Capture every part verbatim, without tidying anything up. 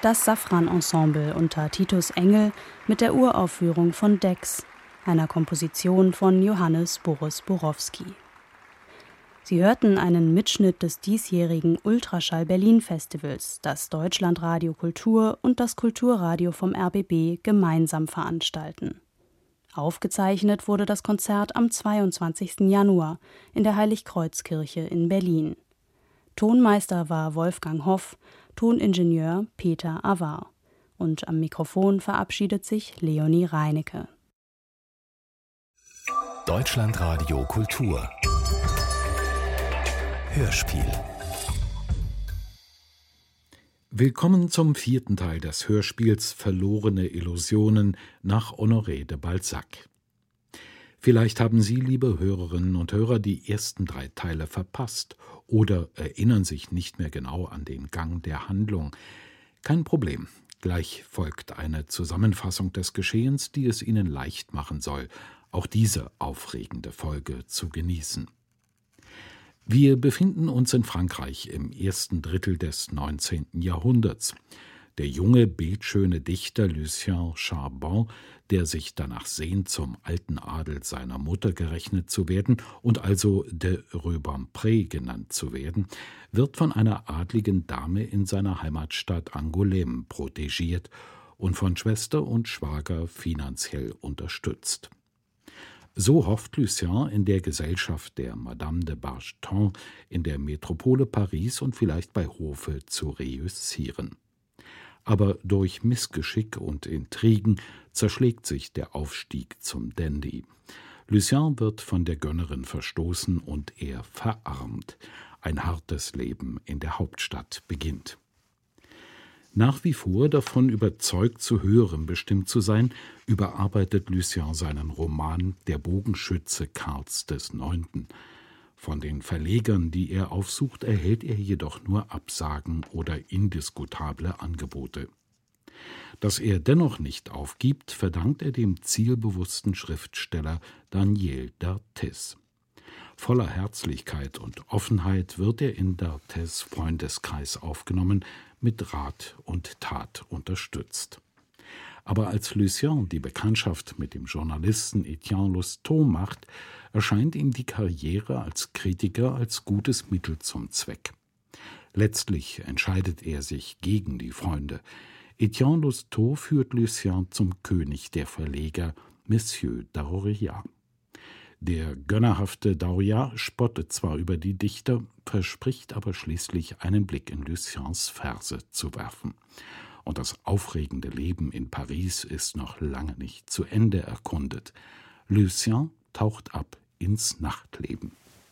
Das Safran-Ensemble unter Titus Engel mit der Uraufführung von Dex, einer Komposition von Johannes Boris Borowski. Sie hörten einen Mitschnitt des diesjährigen Ultraschall Berlin Festivals, das Deutschlandradio Kultur und das Kulturradio vom R B B gemeinsam veranstalten. Aufgezeichnet wurde das Konzert am zweiundzwanzigsten Januar in der Heiligkreuzkirche in Berlin. Tonmeister war Wolfgang Hoff, Toningenieur Peter Avar. Und am Mikrofon verabschiedet sich Leonie Reinecke. Deutschlandradio Kultur Hörspiel. Willkommen zum vierten Teil des Hörspiels Verlorene Illusionen nach Honoré de Balzac. Vielleicht haben Sie, liebe Hörerinnen und Hörer, die ersten drei Teile verpasst oder erinnern sich nicht mehr genau an den Gang der Handlung. Kein Problem, gleich folgt eine Zusammenfassung des Geschehens, die es Ihnen leicht machen soll, auch diese aufregende Folge zu genießen. Wir befinden uns in Frankreich im ersten Drittel des neunzehnten Jahrhunderts. Der junge, bildschöne Dichter Lucien Charbon, der sich danach sehnt, zum alten Adel seiner Mutter gerechnet zu werden und also de Rubempré genannt zu werden, wird von einer adligen Dame in seiner Heimatstadt Angoulême protegiert und von Schwester und Schwager finanziell unterstützt. So hofft Lucien in der Gesellschaft der Madame de Bargeton in der Metropole Paris und vielleicht bei Hofe zu reüssieren. Aber durch Missgeschick und Intrigen zerschlägt sich der Aufstieg zum Dandy. Lucien wird von der Gönnerin verstoßen und er verarmt. Ein hartes Leben in der Hauptstadt beginnt. Nach wie vor davon überzeugt, zu Höherem bestimmt zu sein, überarbeitet Lucien seinen Roman »Der Bogenschütze Karls des Neunten«. Von den Verlegern, die er aufsucht, erhält er jedoch nur Absagen oder indiskutable Angebote. Dass er dennoch nicht aufgibt, verdankt er dem zielbewussten Schriftsteller Daniel d'Arthez. Voller Herzlichkeit und Offenheit wird er in d'Arthez' Freundeskreis aufgenommen, mit Rat und Tat unterstützt. Aber als Lucien die Bekanntschaft mit dem Journalisten Etienne Lousteau macht, erscheint ihm die Karriere als Kritiker als gutes Mittel zum Zweck. Letztlich entscheidet er sich gegen die Freunde. Etienne Lousteau führt Lucien zum König der Verleger, Monsieur Dauriat. Der gönnerhafte Dauriat spottet zwar über die Dichter, verspricht aber schließlich einen Blick in Luciens Verse zu werfen. Und das aufregende Leben in Paris ist noch lange nicht zu Ende erkundet. Lucien taucht ab ins Nachtleben.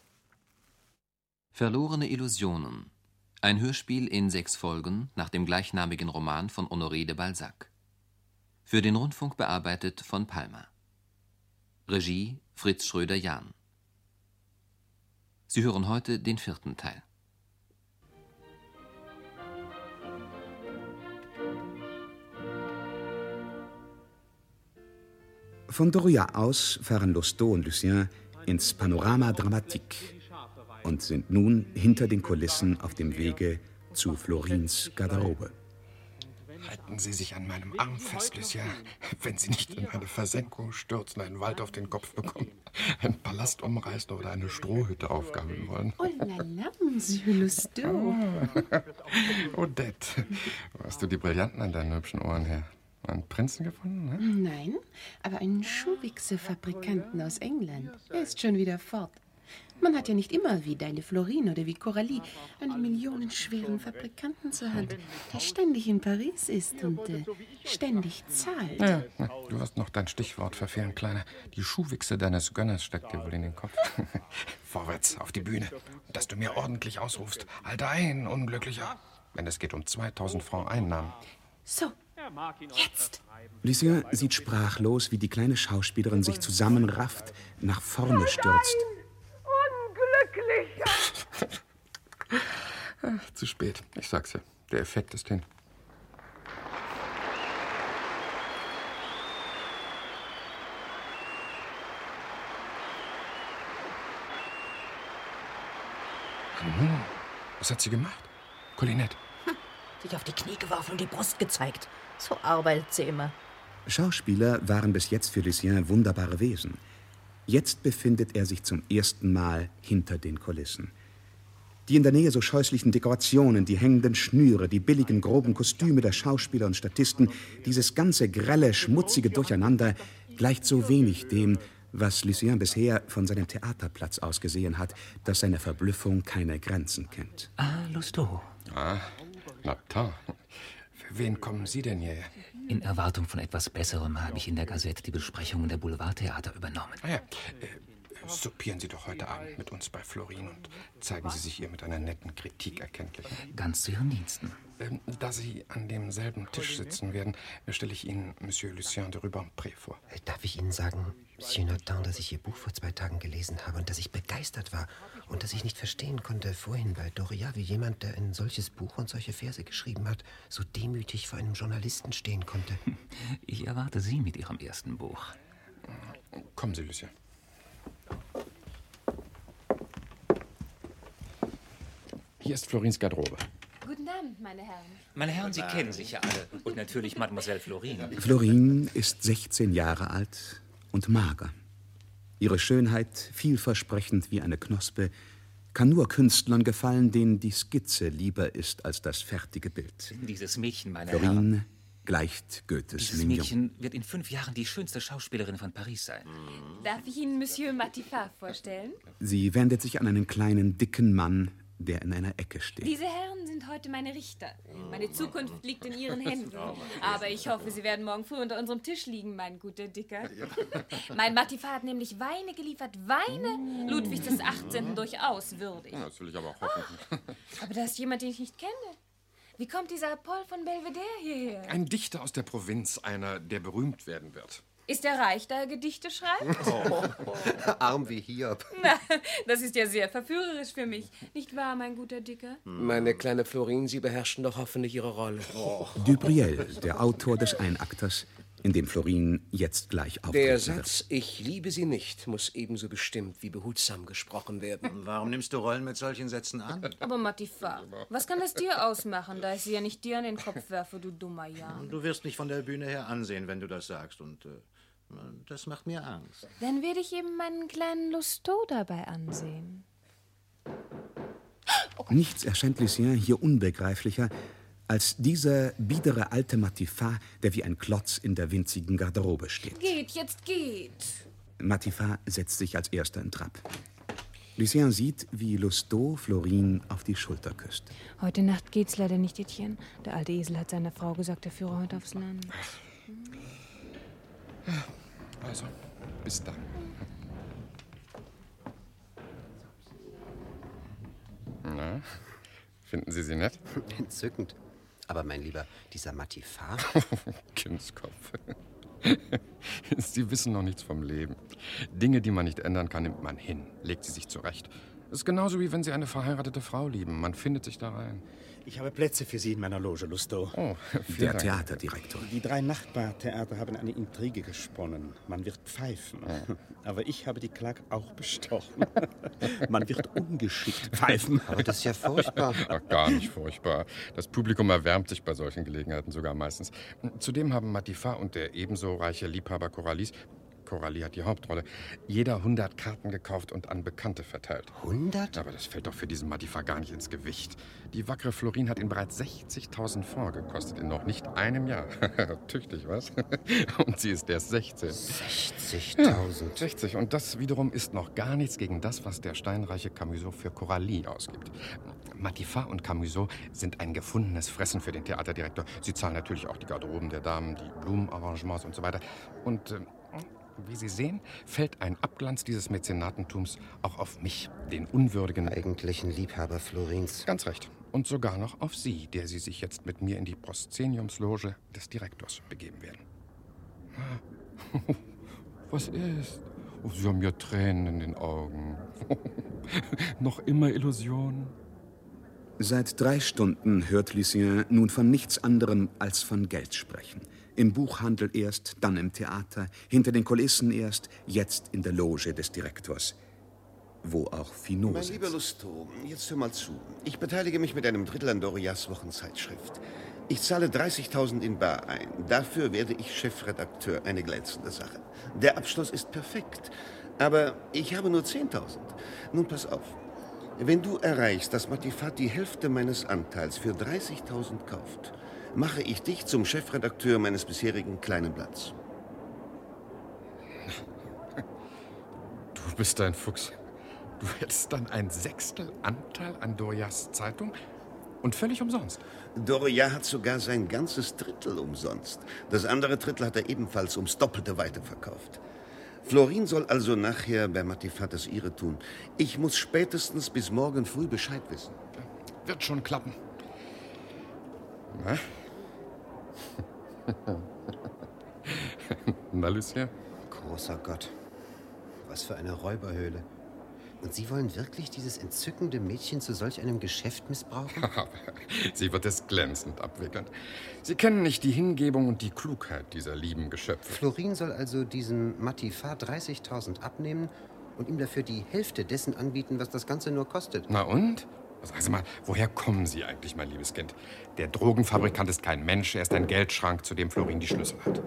Verlorene Illusionen. Ein Hörspiel in sechs Folgen nach dem gleichnamigen Roman von Honoré de Balzac. Für den Rundfunk bearbeitet von Palmer. Regie Fritz Schröder-Jahn. Sie hören heute den vierten Teil. Von Dauriat aus fahren Lousteau und Lucien ins Panorama Dramatique und sind nun hinter den Kulissen auf dem Wege zu Florins Garderobe. Halten Sie sich an meinem Arm fest, Lucien, wenn Sie nicht in eine Versenkung stürzen, einen Wald auf den Kopf bekommen, einen Palast umreißen oder eine Strohhütte aufgabeln wollen. Oh la la, Monsieur Lousteau. Ah. Odette, wo hast du die Brillanten an deinen hübschen Ohren her? Einen Prinzen gefunden, ne? Nein, aber einen Schuhwichse-Fabrikanten aus England. Er ist schon wieder fort. Man hat ja nicht immer wie deine Florine oder wie Coralie einen millionenschweren Fabrikanten zur Hand, der ständig in Paris ist und äh, ständig zahlt. Ja, du wirst noch dein Stichwort verfehlen, Kleiner. Die Schuhwichse deines Gönners steckt dir wohl in den Kopf. Vorwärts, auf die Bühne. Dass du mir ordentlich ausrufst. Halt ein, Unglücklicher. Wenn es geht um zweitausend Francs Einnahmen. So, jetzt. Lucien sieht sprachlos, wie die kleine Schauspielerin sich zusammenrafft, nach vorne stürzt. Ach, zu spät. Ich sag's ja. Der Effekt ist hin. Hm, was hat sie gemacht? Collinette. sich auf die Knie geworfen und die Brust gezeigt. So arbeitet sie immer. Schauspieler waren bis jetzt für Lucien wunderbare Wesen. Jetzt befindet er sich zum ersten Mal hinter den Kulissen. Die in der Nähe so scheußlichen Dekorationen, die hängenden Schnüre, die billigen, groben Kostüme der Schauspieler und Statisten, dieses ganze grelle, schmutzige Durcheinander gleicht so wenig dem, was Lucien bisher von seinem Theaterplatz aus gesehen hat, dass seine Verblüffung keine Grenzen kennt. Ah, Lousteau. Ah, Nathan. Für wen kommen Sie denn hierher? In Erwartung von etwas Besserem habe ich in der Gazette die Besprechungen der Boulevardtheater übernommen. Ah ja, äh, soupieren Sie doch heute Abend mit uns bei Florin und zeigen Sie sich ihr mit einer netten Kritik erkenntlich. Ganz zu Ihren Diensten. Ähm, da Sie an demselben Tisch sitzen werden, stelle ich Ihnen Monsieur Lucien de Rubempré vor. Darf ich Ihnen sagen, Monsieur Nathan, dass ich Ihr Buch vor zwei Tagen gelesen habe und dass ich begeistert war und dass ich nicht verstehen konnte vorhin bei Doria, wie jemand, der ein solches Buch und solche Verse geschrieben hat, so demütig vor einem Journalisten stehen konnte. Ich erwarte Sie mit Ihrem ersten Buch. Kommen Sie, Lucien. Hier ist Florins Garderobe. Guten Abend, meine Herren. Meine Herren, Sie kennen sich ja alle. Und natürlich Mademoiselle Florine. Florine ist sechzehn Jahre alt und mager. Ihre Schönheit, vielversprechend wie eine Knospe, kann nur Künstlern gefallen, denen die Skizze lieber ist als das fertige Bild. Dieses Mädchen, meine Florine Herren. gleicht Goethes Dieses Mignon. Mädchen wird in fünf Jahren die schönste Schauspielerin von Paris sein. Darf ich Ihnen Monsieur Matifat vorstellen? Sie wendet sich an einen kleinen, dicken Mann, der in einer Ecke steht. Diese Herren sind heute meine Richter. Meine Zukunft liegt in Ihren Händen. Aber ich hoffe, Sie werden morgen früh unter unserem Tisch liegen, mein guter Dicker. Mein Matifat hat nämlich Weine geliefert. Weine Ludwigs des achtzehnten durchaus würdig. Das will ich aber auch hoffen. Oh, aber da ist jemand, den ich nicht kenne. Wie kommt dieser Paul von Belvedere hierher? Ein Dichter aus der Provinz, einer, der berühmt werden wird. Ist er reich, da er Gedichte schreibt? Oh, arm wie Hiob. Na, das ist ja sehr verführerisch für mich. Nicht wahr, mein guter Dicker? Meine kleine Florine, Sie beherrschen doch hoffentlich Ihre Rolle. Oh. Dubriel, der Autor des Einakters, in dem Florine jetzt gleich auftreten Der wird. Satz, ich liebe Sie nicht, muss ebenso bestimmt wie behutsam gesprochen werden. Warum nimmst du Rollen mit solchen Sätzen an? Aber Matifat, was kann es dir ausmachen, da ich sie ja nicht dir an den Kopf werfe, du dummer Jan? Du wirst mich von der Bühne her ansehen, wenn du das sagst. Und äh, das macht mir Angst. Dann werde ich eben meinen kleinen Lousteau dabei ansehen. Nichts erscheint Lucien hier unbegreiflicher als dieser biedere alte Matifat, der wie ein Klotz in der winzigen Garderobe steht. Geht, jetzt geht. Matifat setzt sich als erster in Trab. Lucien sieht, wie Lousteau Florine auf die Schulter küsst. Heute Nacht geht's leider nicht, Etienne. Der alte Esel hat seiner Frau gesagt, er führe heute aufs Land. Also, bis dann. Na, finden Sie sie nett? Entzückend. Aber mein Lieber, dieser Matifat... Kindskopf. Sie wissen noch nichts vom Leben. Dinge, die man nicht ändern kann, nimmt man hin, legt sie sich zurecht. Es ist genauso, wie wenn Sie eine verheiratete Frau lieben. Man findet sich da rein. Ich habe Plätze für Sie in meiner Loge, Lousteau. Oh, der Dank. Theaterdirektor. Die drei Nachbartheater haben eine Intrige gesponnen. Man wird pfeifen. Oh. Aber ich habe die Klage auch bestochen. Man wird ungeschickt pfeifen. Aber das ist ja furchtbar. Ach, gar nicht furchtbar. Das Publikum erwärmt sich bei solchen Gelegenheiten sogar meistens. Zudem haben Matifat und der ebenso reiche Liebhaber Coralie, Coralie hat die Hauptrolle, jeder hundert Karten gekauft und an Bekannte verteilt. Hundert? Aber das fällt doch für diesen Matifat gar nicht ins Gewicht. Die wackere Florine hat ihn bereits sechzigtausend Francs gekostet in noch nicht einem Jahr. Tüchtig, was? Und sie ist erst sechzehn. sechzigtausend? Ja, sechzig. Und das wiederum ist noch gar nichts gegen das, was der steinreiche Camusot für Coralie ausgibt. Matifat und Camusot sind ein gefundenes Fressen für den Theaterdirektor. Sie zahlen natürlich auch die Garderoben der Damen, die Blumenarrangements und so weiter. Und äh, wie Sie sehen, fällt ein Abglanz dieses Mäzenatentums auch auf mich, den unwürdigen... Eigentlichen Liebhaber Florins. Ganz recht. Und sogar noch auf Sie, der Sie sich jetzt mit mir in die Proszeniumsloge des Direktors begeben werden. Was ist? Oh, Sie haben ja Tränen in den Augen. Noch immer Illusionen? Seit drei Stunden hört Lucien nun von nichts anderem als von Geld sprechen. Im Buchhandel erst, dann im Theater, hinter den Kulissen erst, jetzt in der Loge des Direktors. wo auch Finot Mein sitzt. lieber Lousteau, jetzt hör mal zu. Ich beteilige mich mit einem Drittel an Dorias Wochenzeitschrift. Ich zahle dreißigtausend in bar ein. Dafür werde ich Chefredakteur. Eine glänzende Sache. Der Abschluss ist perfekt. Aber ich habe nur zehntausend. Nun pass auf. Wenn du erreichst, dass Matifat die Hälfte meines Anteils für dreißigtausend kauft, mache ich dich zum Chefredakteur meines bisherigen kleinen Blatts. Du bist ein Fuchs. Du hättest dann ein Sechstel Anteil an Dorias Zeitung und völlig umsonst. Doria hat sogar sein ganzes Drittel umsonst. Das andere Drittel hat er ebenfalls ums Doppelte weiterverkauft. Florin soll also nachher bei Matifat das ihre tun. Ich muss spätestens bis morgen früh Bescheid wissen. Wird schon klappen. Na? Na, Lucien? Großer Gott. Was für eine Räuberhöhle. Und Sie wollen wirklich dieses entzückende Mädchen zu solch einem Geschäft missbrauchen? Sie wird es glänzend abwickeln. Sie kennen nicht die Hingebung und die Klugheit dieser lieben Geschöpfe. Florin soll also diesem Matifat dreißigtausend abnehmen und ihm dafür die Hälfte dessen anbieten, was das Ganze nur kostet. Na und? Sagen Sie mal, woher kommen Sie eigentlich, mein liebes Kind? Der Drogenfabrikant ist kein Mensch, er ist ein Geldschrank, zu dem Florin die Schlüssel hat.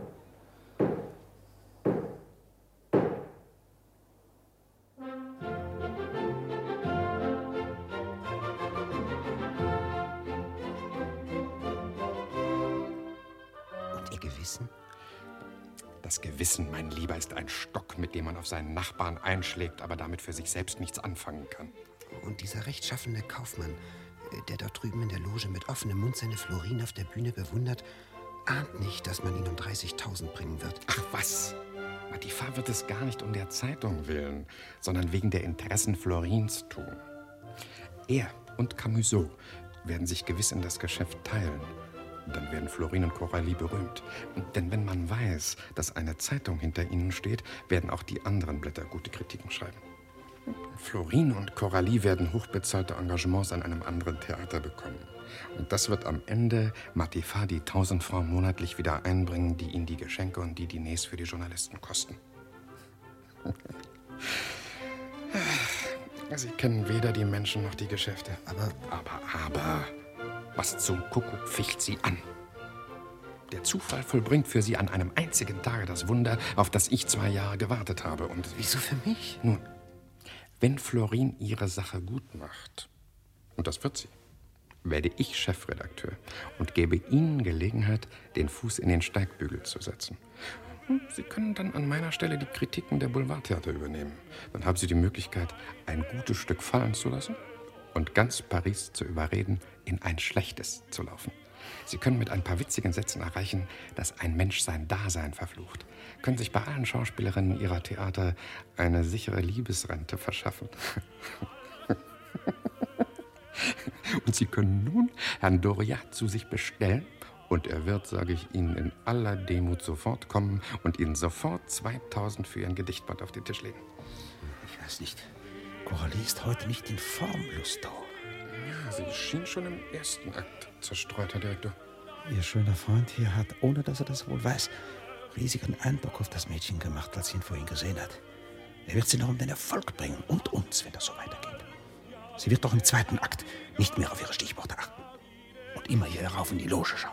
Das Gewissen, mein Lieber, ist ein Stock, mit dem man auf seinen Nachbarn einschlägt, aber damit für sich selbst nichts anfangen kann. Und dieser rechtschaffene Kaufmann, der dort drüben in der Loge mit offenem Mund seine Florin auf der Bühne bewundert, ahnt nicht, dass man ihn um dreißigtausend bringen wird. Ach was! Matifat wird es gar nicht um der Zeitung willen, sondern wegen der Interessen Florins tun. Er und Camusot werden sich gewiss in das Geschäft teilen. Dann werden Florin und Coralie berühmt. Denn wenn man weiß, dass eine Zeitung hinter ihnen steht, werden auch die anderen Blätter gute Kritiken schreiben. Florin und Coralie werden hochbezahlte Engagements an einem anderen Theater bekommen. Und das wird am Ende Matifat die tausend Francs monatlich wieder einbringen, die ihn die Geschenke und die Diners für die Journalisten kosten. Sie kennen weder die Menschen noch die Geschäfte. Aber, aber, aber... Was zum Kuckuck ficht sie an? Der Zufall vollbringt für sie an einem einzigen Tage das Wunder, auf das ich zwei Jahre gewartet habe. Und wieso für mich? Nun, wenn Florin ihre Sache gut macht, und das wird sie, werde ich Chefredakteur und gebe Ihnen Gelegenheit, den Fuß in den Steigbügel zu setzen. Sie können dann an meiner Stelle die Kritiken der Boulevardtheater übernehmen. Dann haben Sie die Möglichkeit, ein gutes Stück fallen zu lassen und ganz Paris zu überreden, in ein schlechtes zu laufen. Sie können mit ein paar witzigen Sätzen erreichen, dass ein Mensch sein Dasein verflucht, können sich bei allen Schauspielerinnen ihrer Theater eine sichere Liebesrente verschaffen. Und Sie können nun Herrn Doriat zu sich bestellen und er wird, sage ich Ihnen, in aller Demut sofort kommen und Ihnen sofort zweitausend für Ihren Gedichtband auf den Tisch legen. Ich weiß nicht. Coralie ist heute nicht in Form, Lousteau. Ja, sie schien schon im ersten Akt zerstreut, Herr Direktor. Ihr schöner Freund hier hat, ohne dass er das wohl weiß, riesigen Eindruck auf das Mädchen gemacht, als sie ihn vorhin gesehen hat. Er wird sie noch um den Erfolg bringen und uns, wenn das so weitergeht. Sie wird doch im zweiten Akt nicht mehr auf ihre Stichworte achten und immer hier herauf in die Loge schauen.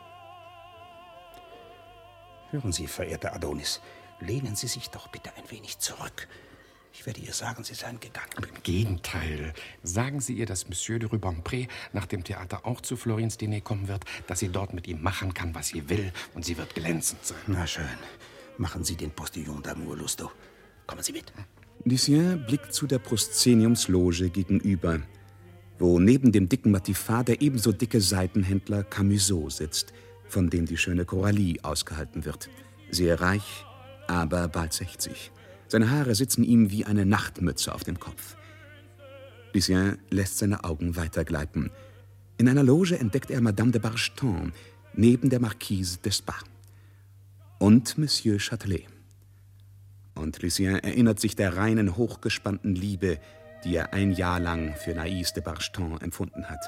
Hören Sie, verehrter Adonis, lehnen Sie sich doch bitte ein wenig zurück. Ich werde ihr sagen, Sie seien gegangen. Aber im Gegenteil. Sagen Sie ihr, dass Monsieur de Rubempré nach dem Theater auch zu Florins Diner kommen wird, dass sie dort mit ihm machen kann, was sie will, und sie wird glänzend sein. Na schön. Machen Sie den Postillon d'amour, Lousteau. Kommen Sie mit. Lucien blickt zu der Proszeniumsloge gegenüber, wo neben dem dicken Matifat der ebenso dicke Seitenhändler Camusot sitzt, von dem die schöne Coralie ausgehalten wird. Sehr reich, aber bald sechzig. Seine Haare sitzen ihm wie eine Nachtmütze auf dem Kopf. Lucien lässt seine Augen weitergleiten. In einer Loge entdeckt er Madame de Bargeton neben der Marquise d'Espard und Monsieur Châtelet. Und Lucien erinnert sich der reinen, hochgespannten Liebe, die er ein Jahr lang für Naïs de Bargeton empfunden hat.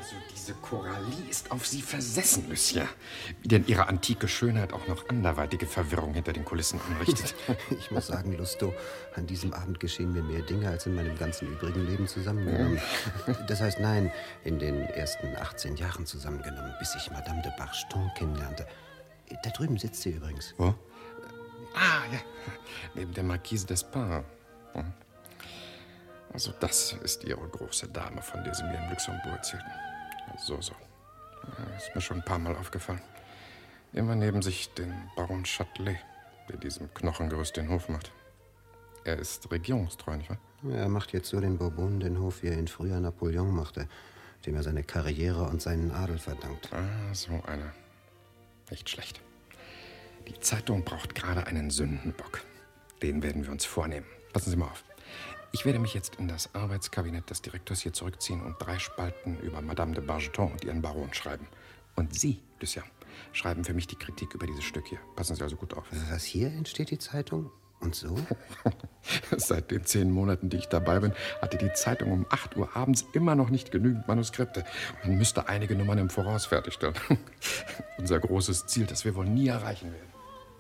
Also diese Coralie ist auf Sie versessen, Lucien. Wie denn ihre antike Schönheit auch noch anderweitige Verwirrung hinter den Kulissen anrichtet. Ich muss sagen, Lousteau, an diesem Abend geschehen mir mehr Dinge als in meinem ganzen übrigen Leben zusammengenommen. Das heißt, nein, in den ersten achtzehn Jahren zusammengenommen, bis ich Madame de Bargeton kennenlernte. Da drüben sitzt sie übrigens. Wo? Ah, ja. Neben der Marquise d'Espin. Hm. Also das ist Ihre große Dame, von der Sie mir im Luxembourg erzählten. So, so. Ja, ist mir schon ein paar Mal aufgefallen. Immer neben sich den Baron Châtelet, der diesem Knochengerüst den Hof macht. Er ist regierungstreu, nicht wahr? Er macht jetzt so den Bourbon den Hof, wie er ihn früher Napoleon machte, dem er seine Karriere und seinen Adel verdankt. Ah, so einer. Nicht schlecht. Die Zeitung braucht gerade einen Sündenbock. Den werden wir uns vornehmen. Passen Sie mal auf. Ich werde mich jetzt in das Arbeitskabinett des Direktors hier zurückziehen und drei Spalten über Madame de Bargeton und ihren Baron schreiben. Und Sie, Lucien, schreiben für mich die Kritik über dieses Stück hier. Passen Sie also gut auf. Was, hier entsteht die Zeitung? Und so? Seit den zehn Monaten, die ich dabei bin, hatte die Zeitung um acht Uhr abends immer noch nicht genügend Manuskripte. Man müsste einige Nummern im Voraus fertigstellen. Unser großes Ziel, das wir wohl nie erreichen werden.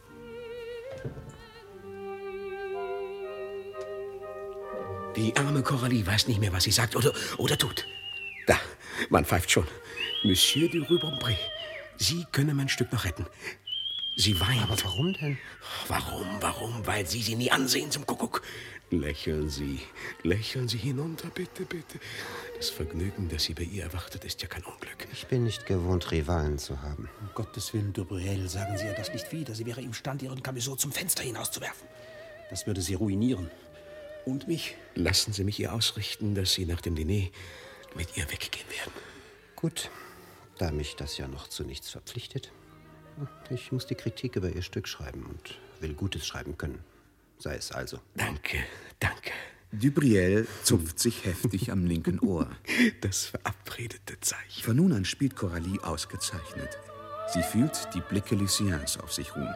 Die arme Coralie weiß nicht mehr, was sie sagt oder, oder tut. Da, man pfeift schon. Monsieur de Rubempré, Sie können mein Stück noch retten. Sie weint. Aber warum denn? Warum, warum? Weil Sie sie nie ansehen zum Kuckuck. Lächeln Sie, lächeln Sie hinunter, bitte, bitte. Das Vergnügen, das Sie bei ihr erwartet, ist ja kein Unglück. Ich bin nicht gewohnt, Rivalen zu haben. Um Gottes Willen, Dubreuil, sagen Sie ihr das nicht wieder. Sie wäre imstande, Ihren Camusot zum Fenster hinauszuwerfen. Das würde sie ruinieren. Und mich? Lassen Sie mich ihr ausrichten, dass Sie nach dem Diner mit ihr weggehen werden. Gut, da mich das ja noch zu nichts verpflichtet. Ich muss die Kritik über Ihr Stück schreiben und will Gutes schreiben können. Sei es also. Danke, danke. Dubreuil zupft sich heftig am linken Ohr. Das verabredete Zeichen. Von nun an spielt Coralie ausgezeichnet. Sie fühlt die Blicke Luciens auf sich ruhen.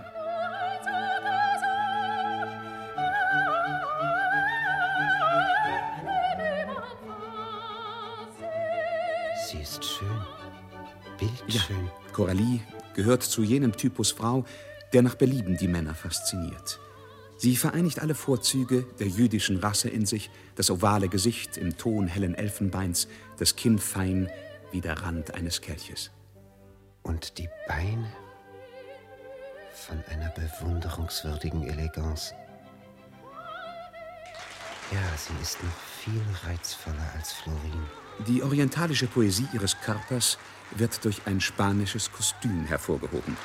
Sie ist schön. Bildschön. Ja, Coralie gehört zu jenem Typus Frau, der nach Belieben die Männer fasziniert. Sie vereinigt alle Vorzüge der jüdischen Rasse in sich, das ovale Gesicht im Ton hellen Elfenbeins, das Kinn fein wie der Rand eines Kelches. Und die Beine von einer bewunderungswürdigen Eleganz. Ja, sie ist noch viel reizvoller als Florine. Die orientalische Poesie ihres Körpers wird durch ein spanisches Kostüm hervorgehoben.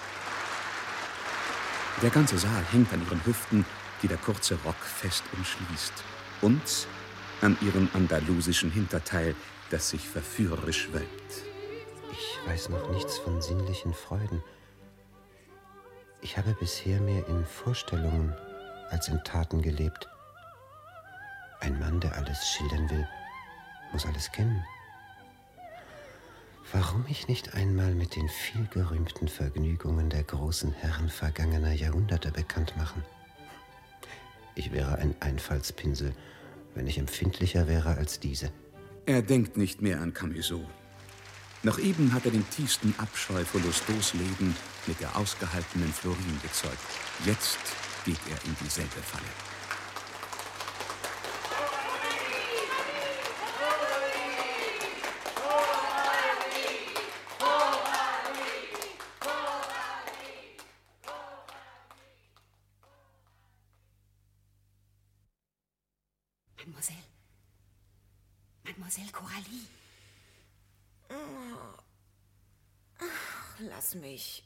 Der ganze Saal hängt an ihren Hüften, die der kurze Rock fest umschließt. Und an ihrem andalusischen Hinterteil, das sich verführerisch wölbt. Ich weiß noch nichts von sinnlichen Freuden. Ich habe bisher mehr in Vorstellungen als in Taten gelebt. Ein Mann, der alles schildern will, muss alles kennen. Warum mich nicht einmal mit den vielgerühmten Vergnügungen der großen Herren vergangener Jahrhunderte bekannt machen? Ich wäre ein Einfallspinsel, wenn ich empfindlicher wäre als diese. Er denkt nicht mehr an Camusot. Noch eben hat er den tiefsten Abscheu vor Lousteaus Leben mit der ausgehaltenen Florine gezeugt. Jetzt geht er in dieselbe Falle. Mademoiselle. Mademoiselle Coralie. Ach, lass mich.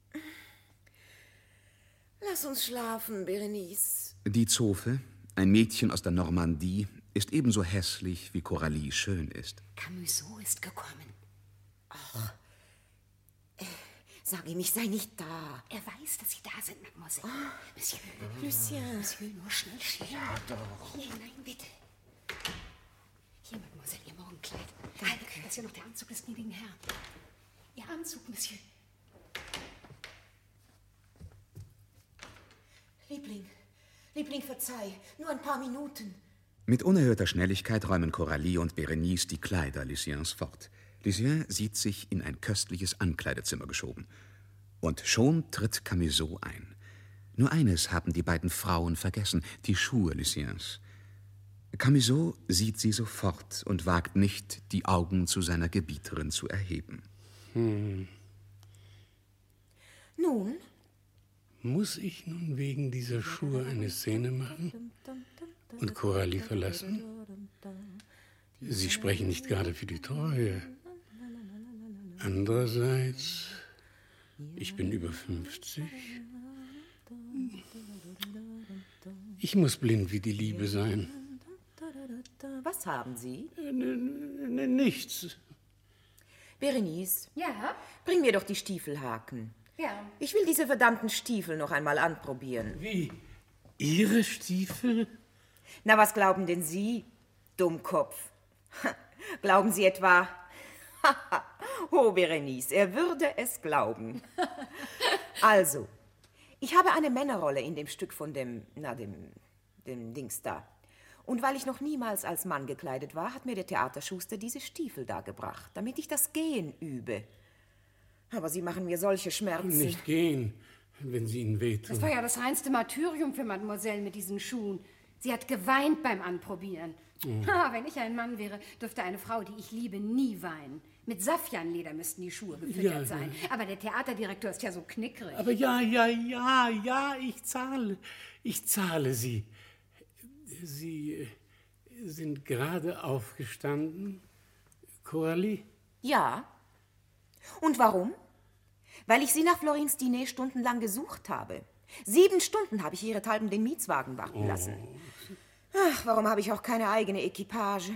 Lass uns schlafen, Berenice. Die Zofe, ein Mädchen aus der Normandie, ist ebenso hässlich, wie Coralie schön ist. Camusot ist gekommen. Ach, äh, sag ihm, ich sei nicht da. Er weiß, dass Sie da sind, Mademoiselle. Oh, Monsieur. Lucien. Monsieur, nur schnell schieben. Ja, doch. Hier hinein, bitte. Hier, Mademoiselle, Ihr Morgenkleid. Danke. Das ist ja noch der Anzug des gnädigen Herrn. Ihr Anzug, Monsieur. Liebling, Liebling, verzeih. Nur ein paar Minuten. Mit unerhörter Schnelligkeit räumen Coralie und Berenice die Kleider Luciens fort. Lucien sieht sich in ein köstliches Ankleidezimmer geschoben. Und schon tritt Camusot ein. Nur eines haben die beiden Frauen vergessen, die Schuhe Luciens. Camusot sieht sie sofort und wagt nicht, die Augen zu seiner Gebieterin zu erheben. Hm. Nun? Muss ich nun wegen dieser Schuhe eine Szene machen und Coralie verlassen? Sie sprechen nicht gerade für die Treue. Andererseits, ich bin über fünfzig. Ich muss blind wie die Liebe sein. Was haben Sie? N n nichts. Berenice? Ja? Bring mir doch die Stiefelhaken. Ja. Ich will diese verdammten Stiefel noch einmal anprobieren. Wie? Ihre Stiefel? Na, was glauben denn Sie, Dummkopf? Glauben Sie etwa... Oh, Berenice, er würde es glauben. Also, ich habe eine Männerrolle in dem Stück von dem, na, dem, dem Dings da. Und weil ich noch niemals als Mann gekleidet war, hat mir der Theaterschuster diese Stiefel da gebracht, damit ich das Gehen übe. Aber sie machen mir solche Schmerzen. Nicht gehen, wenn sie Ihnen wehtun. Das war ja das reinste Martyrium für Mademoiselle mit diesen Schuhen. Sie hat geweint beim Anprobieren. Oh. Ha, wenn ich ein Mann wäre, dürfte eine Frau, die ich liebe, nie weinen. Mit Saffianleder müssten die Schuhe gefüttert Ja, sein. ja. Aber der Theaterdirektor ist ja so knickrig. Aber ja, ja, ja, ja, ich zahle. Ich zahle Sie. Sie äh, sind gerade aufgestanden, Coralie? Ja. Und warum? Weil ich Sie nach Florins Diner stundenlang gesucht habe. Sieben Stunden habe ich ihrethalben den Mietswagen warten lassen. Ach, warum habe ich auch keine eigene Equipage?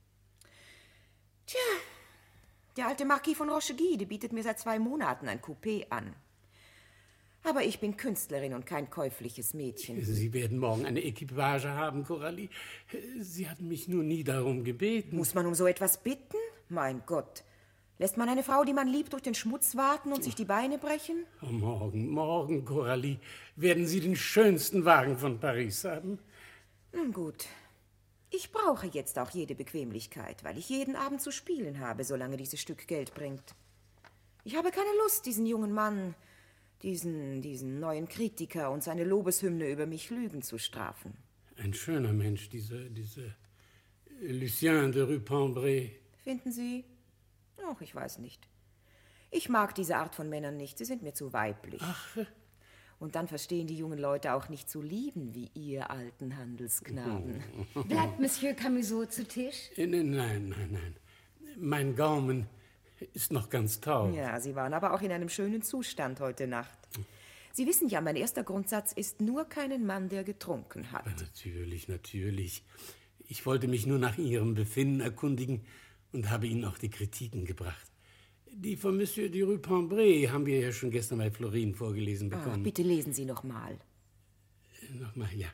Tja, der alte Marquis von Rochegide bietet mir seit zwei Monaten ein Coupé an. Aber ich bin Künstlerin und kein käufliches Mädchen. Sie werden morgen eine Equipage haben, Coralie. Sie hatten mich nur nie darum gebeten. Muss man um so etwas bitten? Mein Gott. Lässt man eine Frau, die man liebt, durch den Schmutz warten und sich die Beine brechen? Oh, morgen, morgen, Coralie, werden Sie den schönsten Wagen von Paris haben. Nun gut. Ich brauche jetzt auch jede Bequemlichkeit, weil ich jeden Abend zu spielen habe, solange dieses Stück Geld bringt. Ich habe keine Lust, diesen jungen Mann, diesen, diesen neuen Kritiker und seine Lobeshymne über mich Lügen zu strafen. Ein schöner Mensch, dieser, dieser Lucien de Rubempré. Finden Sie? Ach, ich weiß nicht. Ich mag diese Art von Männern nicht. Sie sind mir zu weiblich. Ach. Und dann verstehen die jungen Leute auch nicht zu lieben, wie ihr alten Handelsknaben. Bleibt Monsieur Camusot zu Tisch? Nein, nein, nein, nein. Mein Gaumen ist noch ganz taub. Ja, Sie waren aber auch in einem schönen Zustand heute Nacht. Sie wissen ja, mein erster Grundsatz ist nur keinen Mann, der getrunken hat. Aber natürlich, natürlich. Ich wollte mich nur nach Ihrem Befinden erkundigen und habe Ihnen auch die Kritiken gebracht. Die von Monsieur de Rubempré haben wir ja schon gestern bei Florine vorgelesen bekommen. Ach, bitte lesen Sie noch mal. Nochmal, ja.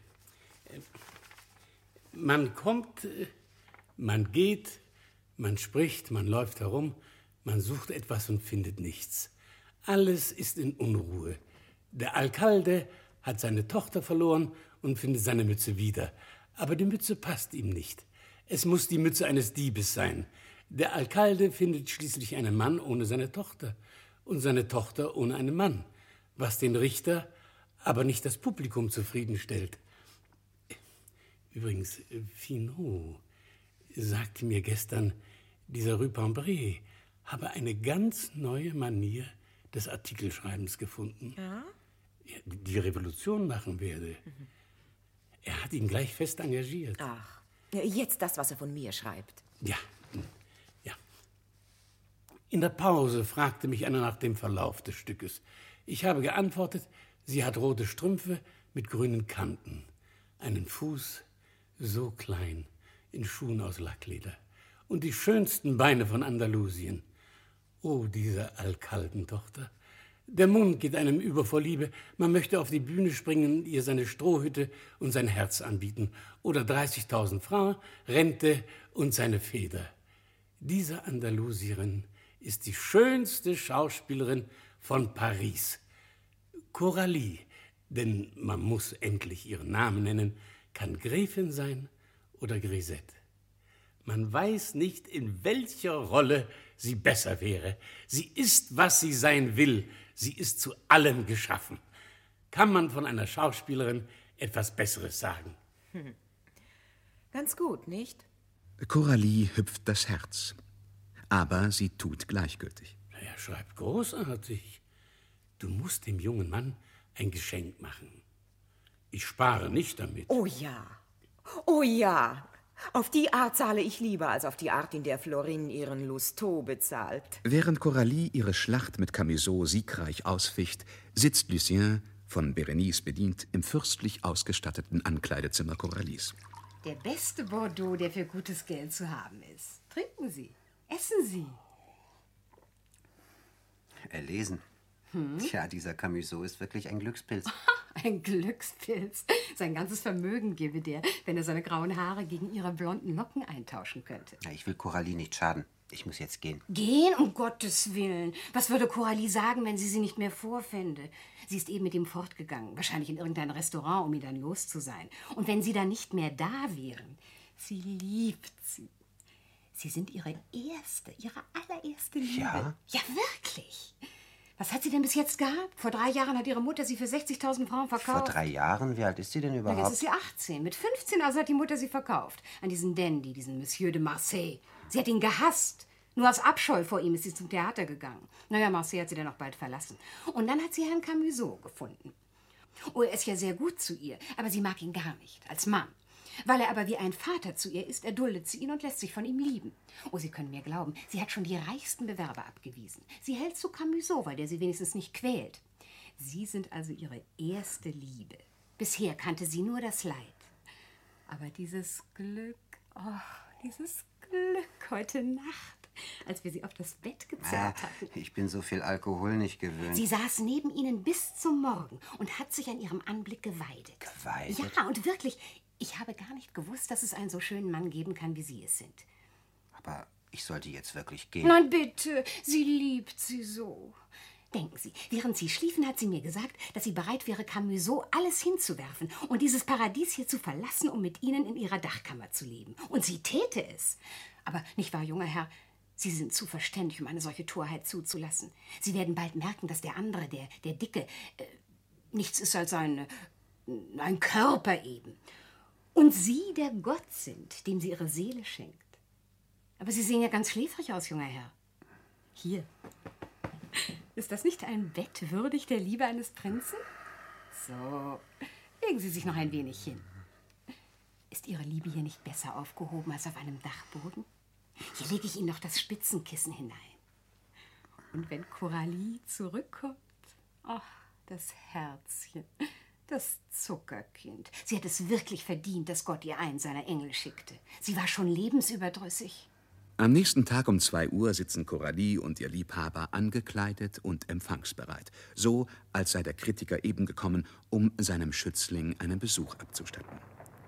Man kommt, man geht, man spricht, man läuft herum, man sucht etwas und findet nichts. Alles ist in Unruhe. Der Alcalde hat seine Tochter verloren und findet seine Mütze wieder. Aber die Mütze passt ihm nicht. Es muss die Mütze eines Diebes sein. Der Alcalde findet schließlich einen Mann ohne seine Tochter und seine Tochter ohne einen Mann, was den Richter, aber nicht das Publikum zufriedenstellt. Übrigens, Finot sagte mir gestern, dieser Rubempré habe eine ganz neue Manier des Artikelschreibens gefunden. Ja? Die Revolution machen werde. Mhm. Er hat ihn gleich fest engagiert. Ach, jetzt das, was er von mir schreibt. Ja, ja. In der Pause fragte mich einer nach dem Verlauf des Stückes. Ich habe geantwortet, sie hat rote Strümpfe mit grünen Kanten, einen Fuß so klein, in Schuhen aus Lackleder und die schönsten Beine von Andalusien. Oh, diese Alkaldentochter. Der Mund geht einem über vor Liebe. Man möchte auf die Bühne springen, ihr seine Strohhütte und sein Herz anbieten. Oder dreißigtausend Francs, Rente und seine Feder. Diese Andalusierin ist die schönste Schauspielerin von Paris. Coralie, denn man muss endlich ihren Namen nennen, kann Gräfin sein oder Grisette. Man weiß nicht, in welcher Rolle sie besser wäre. Sie ist, was sie sein will. Sie ist zu allem geschaffen. Kann man von einer Schauspielerin etwas Besseres sagen? Hm. Ganz gut, nicht? Coralie hüpft das Herz. Aber sie tut gleichgültig. Er schreibt großartig. Du musst dem jungen Mann ein Geschenk machen. Ich spare nicht damit. Oh ja, oh ja. Auf die Art zahle ich lieber, als auf die Art, in der Florine ihren Lousteau bezahlt. Während Coralie ihre Schlacht mit Camusot siegreich ausficht, sitzt Lucien, von Berenice bedient, im fürstlich ausgestatteten Ankleidezimmer Coralies. Der beste Bordeaux, der für gutes Geld zu haben ist. Trinken Sie, essen Sie. Erlesen. Hm? Tja, dieser Camusot ist wirklich ein Glückspilz. Ein Glückspilz. Sein ganzes Vermögen gebe der, wenn er seine grauen Haare gegen ihre blonden Locken eintauschen könnte. Ja, ich will Coralie nicht schaden. Ich muss jetzt gehen. Gehen? Um Gottes Willen. Was würde Coralie sagen, wenn sie sie nicht mehr vorfände? Sie ist eben mit ihm fortgegangen. Wahrscheinlich in irgendein Restaurant, um ihn dann los zu sein. Und wenn sie dann nicht mehr da wären, sie liebt sie. Sie sind ihre erste, ihre allererste Liebe. Ja? Ja, wirklich. Was hat sie denn bis jetzt gehabt? Vor drei Jahren hat ihre Mutter sie für sechzigtausend Francs verkauft. Vor drei Jahren? Wie alt ist sie denn überhaupt? Na, jetzt ist sie achtzehn. Mit fünfzehn also hat die Mutter sie verkauft. An diesen Dandy, diesen Monsieur de Marseille. Sie hat ihn gehasst. Nur aus Abscheu vor ihm ist sie zum Theater gegangen. Naja, Marseille hat sie dann auch bald verlassen. Und dann hat sie Herrn Camusot gefunden. Oh, er ist ja sehr gut zu ihr, aber sie mag ihn gar nicht, als Mann. Weil er aber wie ein Vater zu ihr ist, erduldet sie ihn und lässt sich von ihm lieben. Oh, Sie können mir glauben, sie hat schon die reichsten Bewerber abgewiesen. Sie hält zu Camusot, weil der sie wenigstens nicht quält. Sie sind also ihre erste Liebe. Bisher kannte sie nur das Leid. Aber dieses Glück, oh, dieses Glück heute Nacht, als wir sie auf das Bett gezerrt ah, hatten. Ich bin so viel Alkohol nicht gewöhnt. Sie saß neben ihnen bis zum Morgen und hat sich an ihrem Anblick geweidet. Geweidet? Ja, und wirklich, ich habe gar nicht gewusst, dass es einen so schönen Mann geben kann, wie Sie es sind. Aber ich sollte jetzt wirklich gehen. Nein, bitte, sie liebt sie so. Denken Sie, während Sie schliefen, hat sie mir gesagt, dass sie bereit wäre, Camusot alles hinzuwerfen und dieses Paradies hier zu verlassen, um mit Ihnen in ihrer Dachkammer zu leben. Und sie täte es. Aber nicht wahr, junger Herr? Sie sind zu verständig, um eine solche Torheit zuzulassen. Sie werden bald merken, dass der andere, der, der Dicke, äh, nichts ist als ein, ein Körper eben. Und Sie der Gott sind, dem Sie Ihre Seele schenkt. Aber Sie sehen ja ganz schläfrig aus, junger Herr. Hier. Ist das nicht ein Bett würdig der Liebe eines Prinzen? So, legen Sie sich noch ein wenig hin. Ist Ihre Liebe hier nicht besser aufgehoben als auf einem Dachboden? Hier lege ich Ihnen noch das Spitzenkissen hinein. Und wenn Coralie zurückkommt, ach, das Herzchen, das Zuckerkind. Sie hat es wirklich verdient, dass Gott ihr einen seiner Engel schickte. Sie war schon lebensüberdrüssig. Am nächsten Tag um zwei Uhr sitzen Coralie und ihr Liebhaber angekleidet und empfangsbereit. So, als sei der Kritiker eben gekommen, um seinem Schützling einen Besuch abzustatten.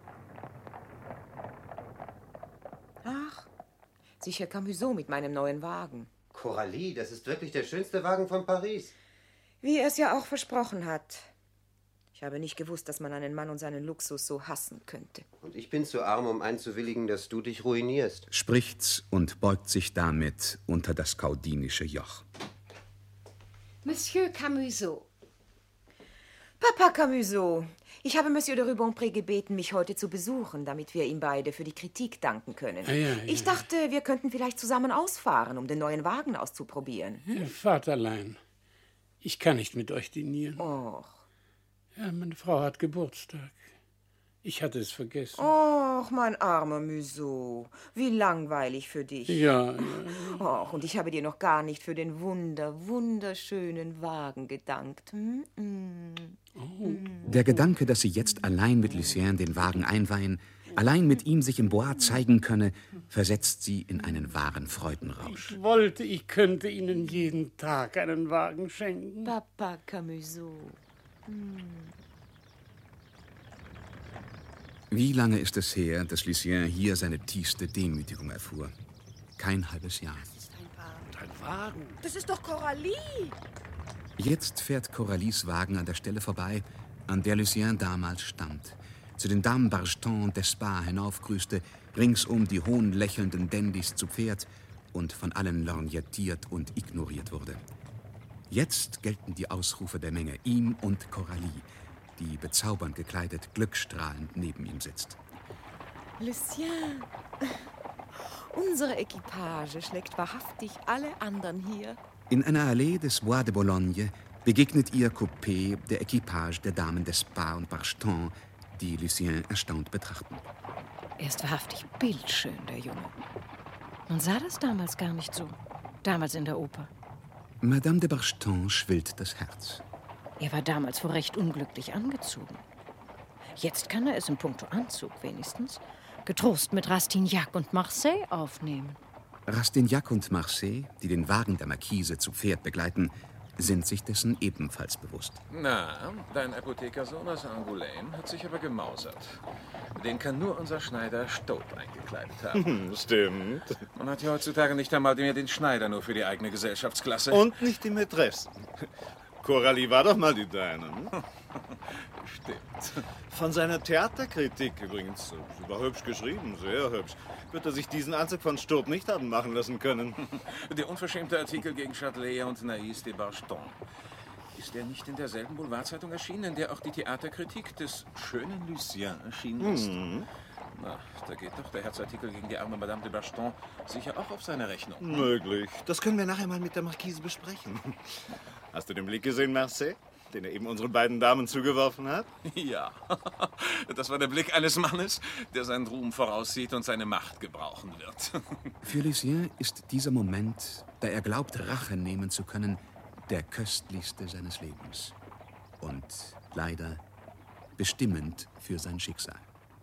Ach, sicher Camusot mit meinem neuen Wagen. Coralie, das ist wirklich der schönste Wagen von Paris. Wie er es ja auch versprochen hat. Ich habe nicht gewusst, dass man einen Mann und seinen Luxus so hassen könnte. Und ich bin zu arm, um einzuwilligen, dass du dich ruinierst. Spricht's und beugt sich damit unter das kaudinische Joch. Monsieur Camusot. Papa Camusot, ich habe Monsieur de Rubempré gebeten, mich heute zu besuchen, damit wir ihm beide für die Kritik danken können. Ah, ja, ja. Ich dachte, wir könnten vielleicht zusammen ausfahren, um den neuen Wagen auszuprobieren. Hm? Vaterlein, ich kann nicht mit euch dinieren. Och. Ja, meine Frau hat Geburtstag. Ich hatte es vergessen. Och, mein armer Museau. Wie langweilig für dich. Ja, ja. Och, und ich habe dir noch gar nicht für den wunder, wunderschönen Wagen gedankt. Hm? Mm. Oh. Der Gedanke, dass sie jetzt allein mit Lucien den Wagen einweihen, allein mit ihm sich im Bois zeigen könne, versetzt sie in einen wahren Freudenrausch. Ich wollte, ich könnte Ihnen jeden Tag einen Wagen schenken. Papa Camusot. Wie lange ist es her, dass Lucien hier seine tiefste Demütigung erfuhr? Kein halbes Jahr. Das ist ein Wagen. Und ein Wagen. Das ist doch Coralie. Jetzt fährt Coralies Wagen an der Stelle vorbei, an der Lucien damals stand. Zu den Damen Bargeton und Despard hinaufgrüßte, ringsum die hohn lächelnden Dandys zu Pferd und von allen lorgnettiert und ignoriert wurde. Jetzt gelten die Ausrufe der Menge ihm und Coralie, die bezaubernd gekleidet, glückstrahlend neben ihm sitzt. Lucien, unsere Equipage schlägt wahrhaftig alle anderen hier. In einer Allee des Bois de Boulogne begegnet ihr Coupé der Equipage der Damen d'Espard und Bargeton, die Lucien erstaunt betrachten. Er ist wahrhaftig bildschön, der Junge. Man sah das damals gar nicht so. Damals in der Oper. Madame de Bargeton schwillt das Herz. Er war damals wohl recht unglücklich angezogen. Jetzt kann er es in puncto Anzug wenigstens getrost mit Rastignac und Marseille aufnehmen. Rastignac und Marseille, die den Wagen der Marquise zu Pferd begleiten, sind sich dessen ebenfalls bewusst. Na, dein Apothekersohn aus Angoulême hat sich aber gemausert. Den kann nur unser Schneider Stope eingekleidet haben. Stimmt. Man hat ja heutzutage nicht einmal mehr den Schneider nur für die eigene Gesellschaftsklasse. Und nicht die Mätresse. Coralie war doch mal die deine. Stimmt. Von seiner Theaterkritik übrigens. Sie war hübsch geschrieben, sehr hübsch. Wird er sich diesen Anzug von Stope nicht haben machen lassen können. Der unverschämte Artikel gegen Châtelet und Naïs de Bargeton. Ist der nicht in derselben Boulevardzeitung erschienen, in der auch die Theaterkritik des schönen Lucien erschienen ist? Mhm. Na, da geht doch der Herzartikel gegen die arme Madame de Bargeton sicher auch auf seine Rechnung. Möglich. Das können wir nachher mal mit der Marquise besprechen. Hast du den Blick gesehen, Marseille? Den er eben unseren beiden Damen zugeworfen hat? Ja, das war der Blick eines Mannes, der seinen Ruhm voraussieht und seine Macht gebrauchen wird. Für Lucien ist dieser Moment, da er glaubt, Rache nehmen zu können, der köstlichste seines Lebens. Und leider bestimmend für sein Schicksal.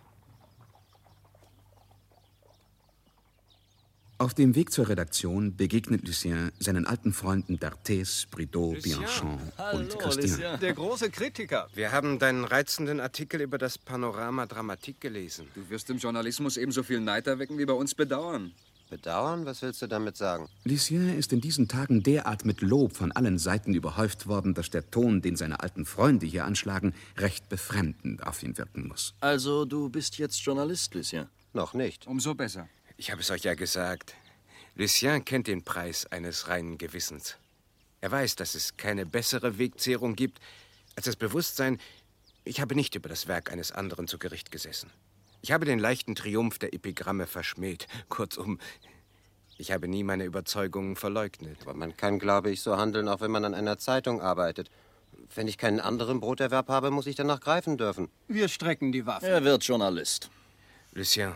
Auf dem Weg zur Redaktion begegnet Lucien seinen alten Freunden d'Arthez, Bridot, Bianchon und Christian. Der große Kritiker. Wir haben deinen reizenden Artikel über das Panorama Dramatik gelesen. Du wirst im Journalismus ebenso viel Neid erwecken wie bei uns bedauern. Bedauern? Was willst du damit sagen? Lucien ist in diesen Tagen derart mit Lob von allen Seiten überhäuft worden, dass der Ton, den seine alten Freunde hier anschlagen, recht befremdend auf ihn wirken muss. Also, du bist jetzt Journalist, Lucien? Noch nicht. Umso besser. Ich habe es euch ja gesagt. Lucien kennt den Preis eines reinen Gewissens. Er weiß, dass es keine bessere Wegzehrung gibt, als das Bewusstsein, ich habe nicht über das Werk eines anderen zu Gericht gesessen. Ich habe den leichten Triumph der Epigramme verschmäht. Kurzum, ich habe nie meine Überzeugungen verleugnet. Aber man kann, glaube ich, so handeln, auch wenn man an einer Zeitung arbeitet. Wenn ich keinen anderen Broterwerb habe, muss ich danach greifen dürfen. Wir strecken die Waffe. Er wird Journalist. Lucien,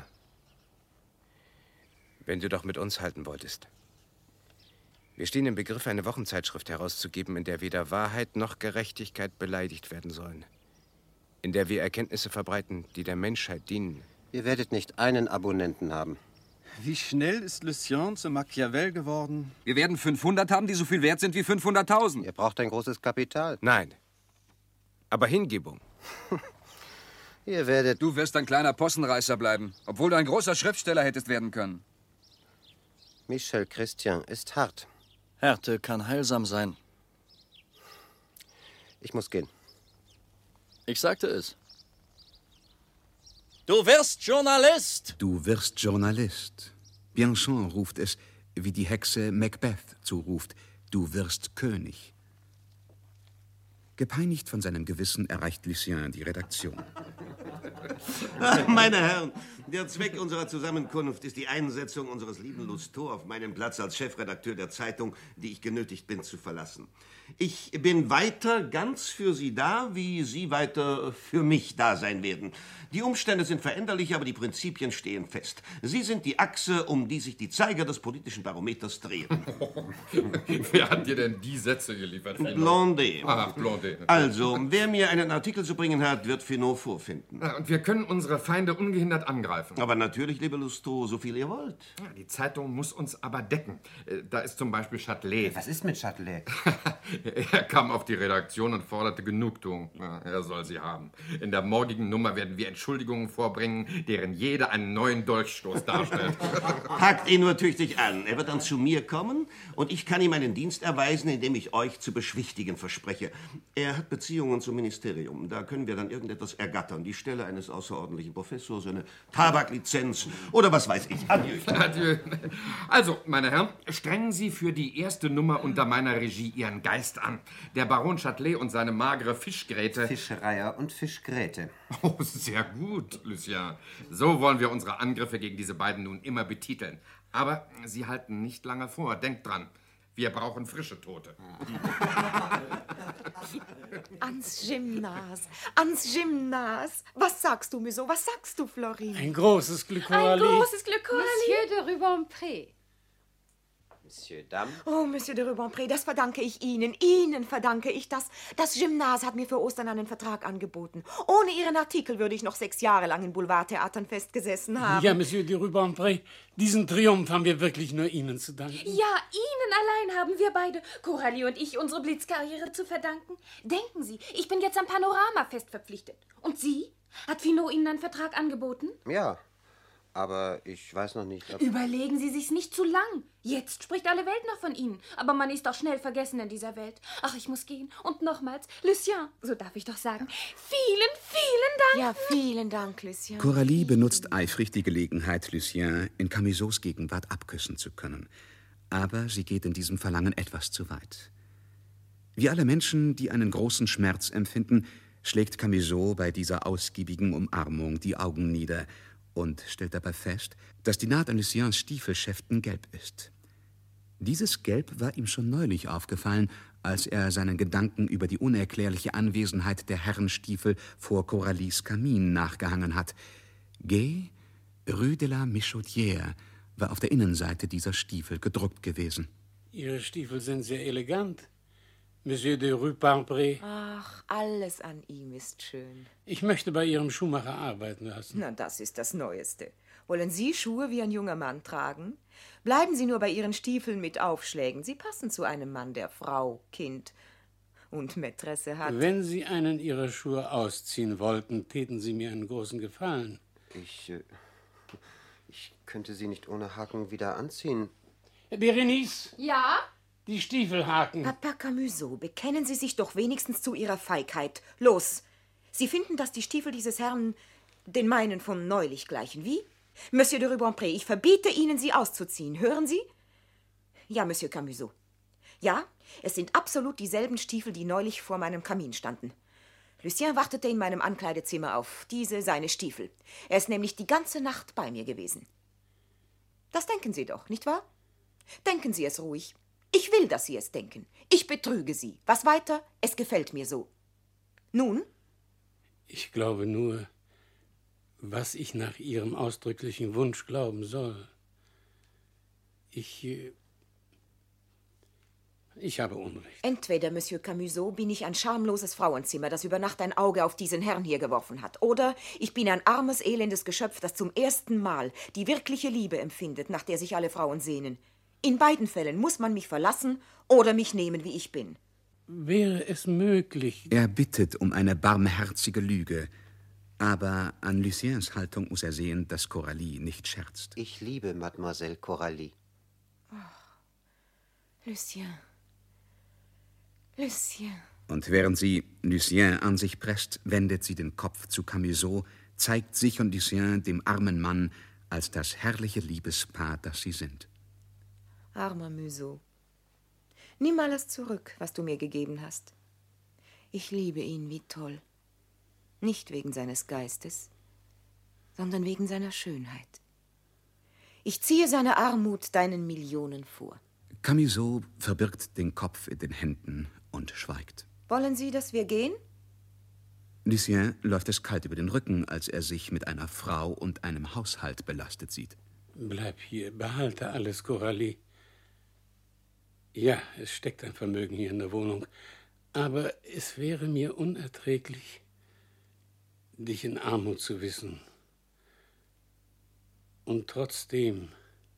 wenn du doch mit uns halten wolltest. Wir stehen im Begriff, eine Wochenzeitschrift herauszugeben, in der weder Wahrheit noch Gerechtigkeit beleidigt werden sollen. In der wir Erkenntnisse verbreiten, die der Menschheit dienen. Ihr werdet nicht einen Abonnenten haben. Wie schnell ist Lucien zu Machiavel geworden? Wir werden fünfhundert haben, die so viel wert sind wie fünfhunderttausend. Ihr braucht ein großes Kapital. Nein, aber Hingebung. Ihr werdet... Du wirst ein kleiner Possenreißer bleiben, obwohl du ein großer Schriftsteller hättest werden können. Michel Christian ist hart. Härte kann heilsam sein. Ich muss gehen. Ich sagte es. Du wirst Journalist! Du wirst Journalist. Bianchon ruft es, wie die Hexe Macbeth zuruft. Du wirst König. Gepeinigt von seinem Gewissen erreicht Lucien die Redaktion. Meine Herren, der Zweck unserer Zusammenkunft ist die Einsetzung unseres lieben Lousteau auf meinen Platz als Chefredakteur der Zeitung, die ich genötigt bin zu verlassen. Ich bin weiter ganz für Sie da, wie Sie weiter für mich da sein werden. Die Umstände sind veränderlich, aber die Prinzipien stehen fest. Sie sind die Achse, um die sich die Zeiger des politischen Barometers drehen. Wer hat dir denn die Sätze geliefert? Blondet. Ach, Blondet. Also, wer mir einen Artikel zu bringen hat, wird Finot vorfinden. Ja, und wir können unsere Feinde ungehindert angreifen. Aber natürlich, lieber Lousteau, so viel ihr wollt. Ja, die Zeitung muss uns aber decken. Da ist zum Beispiel Châtelet. Was ist mit Châtelet? Er kam auf die Redaktion und forderte Genugtuung. Ja, er soll sie haben. In der morgigen Nummer werden wir Entschuldigungen vorbringen, deren jede einen neuen Dolchstoß darstellt. Packt ihn nur tüchtig an. Er wird dann zu mir kommen und ich kann ihm einen Dienst erweisen, indem ich euch zu beschwichtigen verspreche. Er hat Beziehungen zum Ministerium. Da können wir dann irgendetwas ergattern. Die Stelle eines außerordentlichen Professors, eine Tabaklizenz oder was weiß ich. Adieu. Adieu. Also, meine Herren, strengen Sie für die erste Nummer unter meiner Regie Ihren Geist an. Der Baron Châtelet und seine magere Fischgräte. Fischereier und Fischgräte. Oh, sehr gut, Lucien. So wollen wir unsere Angriffe gegen diese beiden nun immer betiteln. Aber Sie halten nicht lange vor. Denkt dran, wir brauchen frische Tote. Ans Gymnas, ans Gymnas. Was sagst du, Museau? Was sagst du, Florine? Ein großes Glück, Coralie. Ein großes Glück, Coralie. Monsieur de Rubempré. Monsieur Dame. Oh, Monsieur de Rubempré, das verdanke ich Ihnen. Ihnen verdanke ich das. Das Gymnas hat mir für Ostern einen Vertrag angeboten. Ohne Ihren Artikel würde ich noch sechs Jahre lang in Boulevardtheatern festgesessen haben. Ja, Monsieur de Rubempré, diesen Triumph haben wir wirklich nur Ihnen zu danken. Ja, Ihnen allein haben wir beide, Coralie und ich, unsere Blitzkarriere zu verdanken. Denken Sie, ich bin jetzt am Panoramafest verpflichtet. Und Sie? Hat Finot Ihnen einen Vertrag angeboten? Ja, aber ich weiß noch nicht, ob... Überlegen Sie sich's nicht zu lang. Jetzt spricht alle Welt noch von Ihnen. Aber man ist doch schnell vergessen in dieser Welt. Ach, ich muss gehen. Und nochmals, Lucien, so darf ich doch sagen, vielen, vielen Dank. Ja, vielen Dank, Lucien. Coralie benutzt eifrig die Gelegenheit, Lucien in Camisots Gegenwart abküssen zu können. Aber sie geht in diesem Verlangen etwas zu weit. Wie alle Menschen, die einen großen Schmerz empfinden, schlägt Camusot bei dieser ausgiebigen Umarmung die Augen nieder und stellt dabei fest, dass die Naht an Luciens Stiefelschäften gelb ist. Dieses Gelb war ihm schon neulich aufgefallen, als er seinen Gedanken über die unerklärliche Anwesenheit der Herrenstiefel vor Coralies Kamin nachgehangen hat. Gay, Rue de la Michaudière war auf der Innenseite dieser Stiefel gedruckt gewesen. Ihre Stiefel sind sehr elegant, Monsieur de Rubempré. Ach, alles an ihm ist schön. Ich möchte bei Ihrem Schuhmacher arbeiten lassen. Na, das ist das Neueste. Wollen Sie Schuhe wie ein junger Mann tragen? Bleiben Sie nur bei Ihren Stiefeln mit Aufschlägen. Sie passen zu einem Mann, der Frau, Kind und Mätresse hat. Wenn Sie einen Ihrer Schuhe ausziehen wollten, täten Sie mir einen großen Gefallen. Ich, äh, ich könnte sie nicht ohne Haken wieder anziehen. Berenice? Ja? Die Stiefelhaken. Papa Camusot, bekennen Sie sich doch wenigstens zu Ihrer Feigheit. Los! Sie finden, dass die Stiefel dieses Herrn den meinen von neulich gleichen, wie? Monsieur de Rubempré, ich verbiete Ihnen, sie auszuziehen. Hören Sie? Ja, Monsieur Camusot. Ja, es sind absolut dieselben Stiefel, die neulich vor meinem Kamin standen. Lucien wartete in meinem Ankleidezimmer auf diese, seine Stiefel. Er ist nämlich die ganze Nacht bei mir gewesen. Das denken Sie doch, nicht wahr? Denken Sie es ruhig. Ich will, dass Sie es denken. Ich betrüge Sie. Was weiter? Es gefällt mir so. Nun? Ich glaube nur, was ich nach Ihrem ausdrücklichen Wunsch glauben soll. Ich... äh, Ich habe Unrecht. Entweder, Monsieur Camusot, bin ich ein schamloses Frauenzimmer, das über Nacht ein Auge auf diesen Herrn hier geworfen hat. Oder ich bin ein armes, elendes Geschöpf, das zum ersten Mal die wirkliche Liebe empfindet, nach der sich alle Frauen sehnen. In beiden Fällen muss man mich verlassen oder mich nehmen, wie ich bin. Wäre es möglich... Er bittet um eine barmherzige Lüge. Aber an Luciens Haltung muss er sehen, dass Coralie nicht scherzt. Ich liebe Mademoiselle Coralie. Ach, Lucien... Lucien. Und während sie Lucien an sich presst, wendet sie den Kopf zu Camusot, zeigt sich und Lucien dem armen Mann als das herrliche Liebespaar, das sie sind. Armer Museau. Nimm alles zurück, was du mir gegeben hast. Ich liebe ihn wie toll. Nicht wegen seines Geistes, sondern wegen seiner Schönheit. Ich ziehe seine Armut deinen Millionen vor. Camusot verbirgt den Kopf in den Händen und schweigt. Wollen Sie, dass wir gehen? Lucien läuft es kalt über den Rücken, als er sich mit einer Frau und einem Haushalt belastet sieht. Bleib hier, behalte alles, Coralie. Ja, es steckt ein Vermögen hier in der Wohnung, aber es wäre mir unerträglich, dich in Armut zu wissen. Und trotzdem,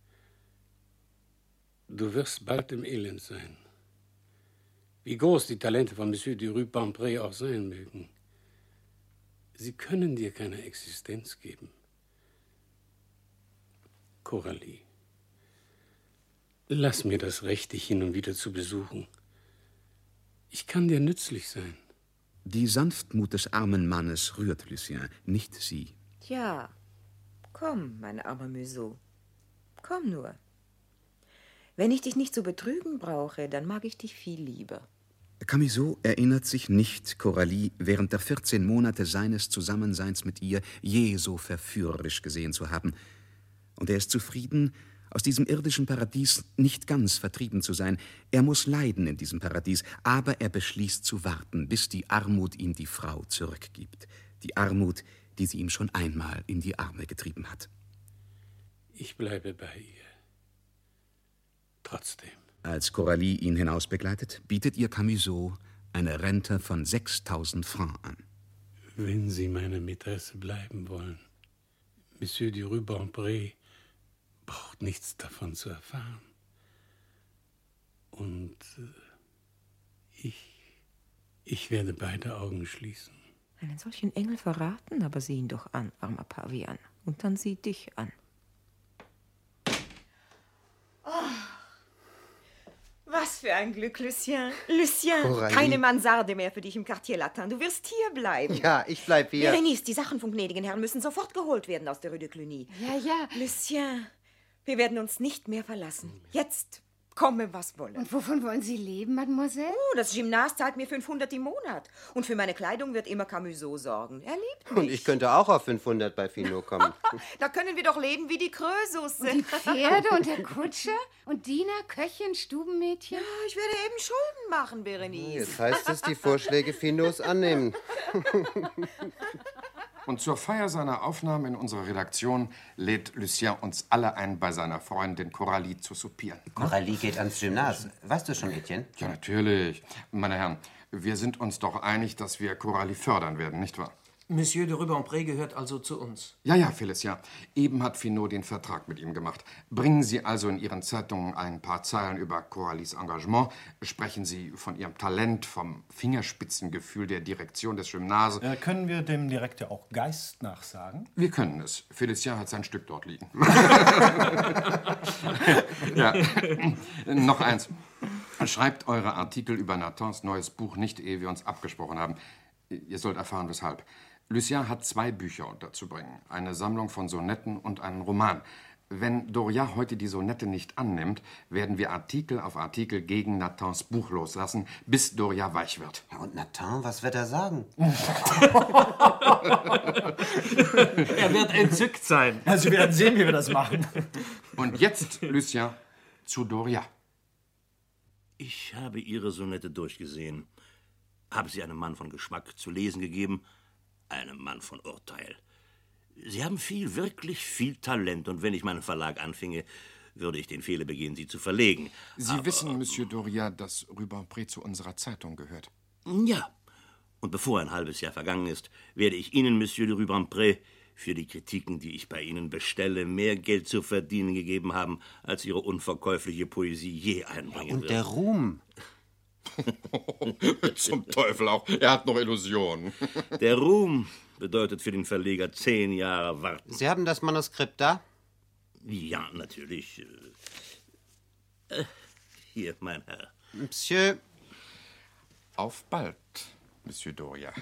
du wirst bald im Elend sein. Wie groß die Talente von Monsieur de Rubempré auch sein mögen. Sie können dir keine Existenz geben. Coralie, lass mir das Recht, dich hin und wieder zu besuchen. Ich kann dir nützlich sein. Die Sanftmut des armen Mannes rührt Lucien, nicht sie. Ja, komm, mein armer Museau. Komm nur. Wenn ich dich nicht zu betrügen brauche, dann mag ich dich viel lieber. Camusot erinnert sich nicht, Coralie während der vierzehn Monate seines Zusammenseins mit ihr je so verführerisch gesehen zu haben. Und er ist zufrieden, aus diesem irdischen Paradies nicht ganz vertrieben zu sein. Er muss leiden in diesem Paradies, aber er beschließt zu warten, bis die Armut ihm die Frau zurückgibt. Die Armut, die sie ihm schon einmal in die Arme getrieben hat. Ich bleibe bei ihr. Trotzdem. Als Coralie ihn hinausbegleitet, bietet ihr Camusot eine Rente von sechstausend Francs an. Wenn Sie meine Mätresse bleiben wollen, Monsieur du Rubempré braucht nichts davon zu erfahren. Und äh, ich, ich werde beide Augen schließen. Einen solchen Engel verraten, aber sieh ihn doch an, armer Pavian. Und dann sieh dich an. Oh. Was für ein Glück, Lucien. Lucien, Coralie. Keine Mansarde mehr für dich im Quartier Latin. Du wirst hier bleiben. Ja, ich bleib hier. Berenice, die Sachen vom gnädigen Herrn müssen sofort geholt werden aus der Rue de Cluny. Ja, ja. Lucien, wir werden uns nicht mehr verlassen. Jetzt, komme, was wolle. Und wovon wollen Sie leben, Mademoiselle? Oh, das Gymnas zahlt mir fünfhundert im Monat. Und für meine Kleidung wird immer Camusot sorgen. Er liebt mich. Und ich könnte auch auf fünfhundert bei Finot kommen. Da können wir doch leben wie die Krösus. Und die Pferde und der Kutscher und Diener, Köchin, Stubenmädchen? Ja, ich werde eben Schulden machen, Berenice. Jetzt heißt es, die Vorschläge Finots annehmen. Und zur Feier seiner Aufnahme in unserer Redaktion lädt Lucien uns alle ein, bei seiner Freundin Coralie zu soupieren. Coralie geht ans Gymnas. Weißt du schon, Etienne? Ja, natürlich. Meine Herren, wir sind uns doch einig, dass wir Coralie fördern werden, nicht wahr? Monsieur de Rubempré gehört also zu uns. Ja, ja, Félicien. Eben hat Finot den Vertrag mit ihm gemacht. Bringen Sie also in Ihren Zeitungen ein paar Zeilen über Coralies Engagement. Sprechen Sie von Ihrem Talent, vom Fingerspitzengefühl der Direktion des Gymnas. Äh, können wir dem Direktor auch Geist nachsagen? Wir können es. Félicien hat sein Stück dort liegen. Ja. Noch eins. Schreibt eure Artikel über Nathans neues Buch nicht, ehe wir uns abgesprochen haben. Ihr sollt erfahren, weshalb. Lucien hat zwei Bücher unterzubringen. Eine Sammlung von Sonetten und einen Roman. Wenn Doria heute die Sonette nicht annimmt, werden wir Artikel auf Artikel gegen Nathans Buch loslassen, bis Doria weich wird. Ja, und Nathan, was wird er sagen? Er wird entzückt sein. Also wir werden sehen, wie wir das machen. Und jetzt, Lucien, zu Doria. Ich habe Ihre Sonette durchgesehen. Habe sie einem Mann von Geschmack zu lesen gegeben, einem Mann von Urteil. Sie haben viel, wirklich viel Talent, und wenn ich meinen Verlag anfinge, würde ich den Fehler begehen, Sie zu verlegen. Sie Aber, wissen, Monsieur Doria, dass Rubempré zu unserer Zeitung gehört. Ja, und bevor ein halbes Jahr vergangen ist, werde ich Ihnen, Monsieur de Rubempré, für die Kritiken, die ich bei Ihnen bestelle, mehr Geld zu verdienen gegeben haben, als Ihre unverkäufliche Poesie je einbringen Und wird. der Ruhm. Zum Teufel auch. Er hat noch Illusionen. Der Ruhm bedeutet für den Verleger zehn Jahre warten. Sie haben das Manuskript da? Ja, natürlich. Äh, hier, mein Herr. Monsieur. Auf bald, Monsieur Doria.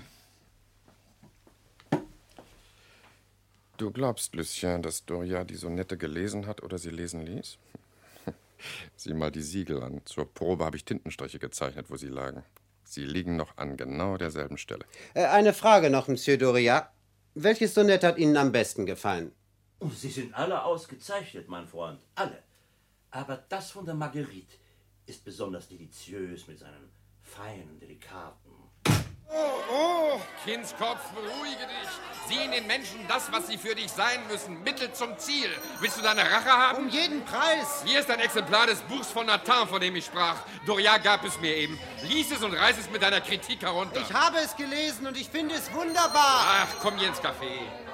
Du glaubst, Lucien, dass Doria die Sonette gelesen hat oder sie lesen ließ? Sieh mal die Siegel an. Zur Probe habe ich Tintenstriche gezeichnet, wo sie lagen. Sie liegen noch an genau derselben Stelle. Äh, eine Frage noch, Monsieur Doria. Welches Sonett hat Ihnen am besten gefallen? Oh, Sie sind alle ausgezeichnet, mein Freund. Alle. Aber das von der Marguerite ist besonders deliziös mit seinen feinen, delikaten. Oh, oh! Kindskopf, beruhige dich. Sieh in den Menschen das, was sie für dich sein müssen. Mittel zum Ziel. Willst du deine Rache haben? Um jeden Preis. Hier ist ein Exemplar des Buchs von Nathan, von dem ich sprach. Doria gab es mir eben. Lies es und reiß es mit deiner Kritik herunter. Ich habe es gelesen und ich finde es wunderbar. Ach, komm hier ins Café.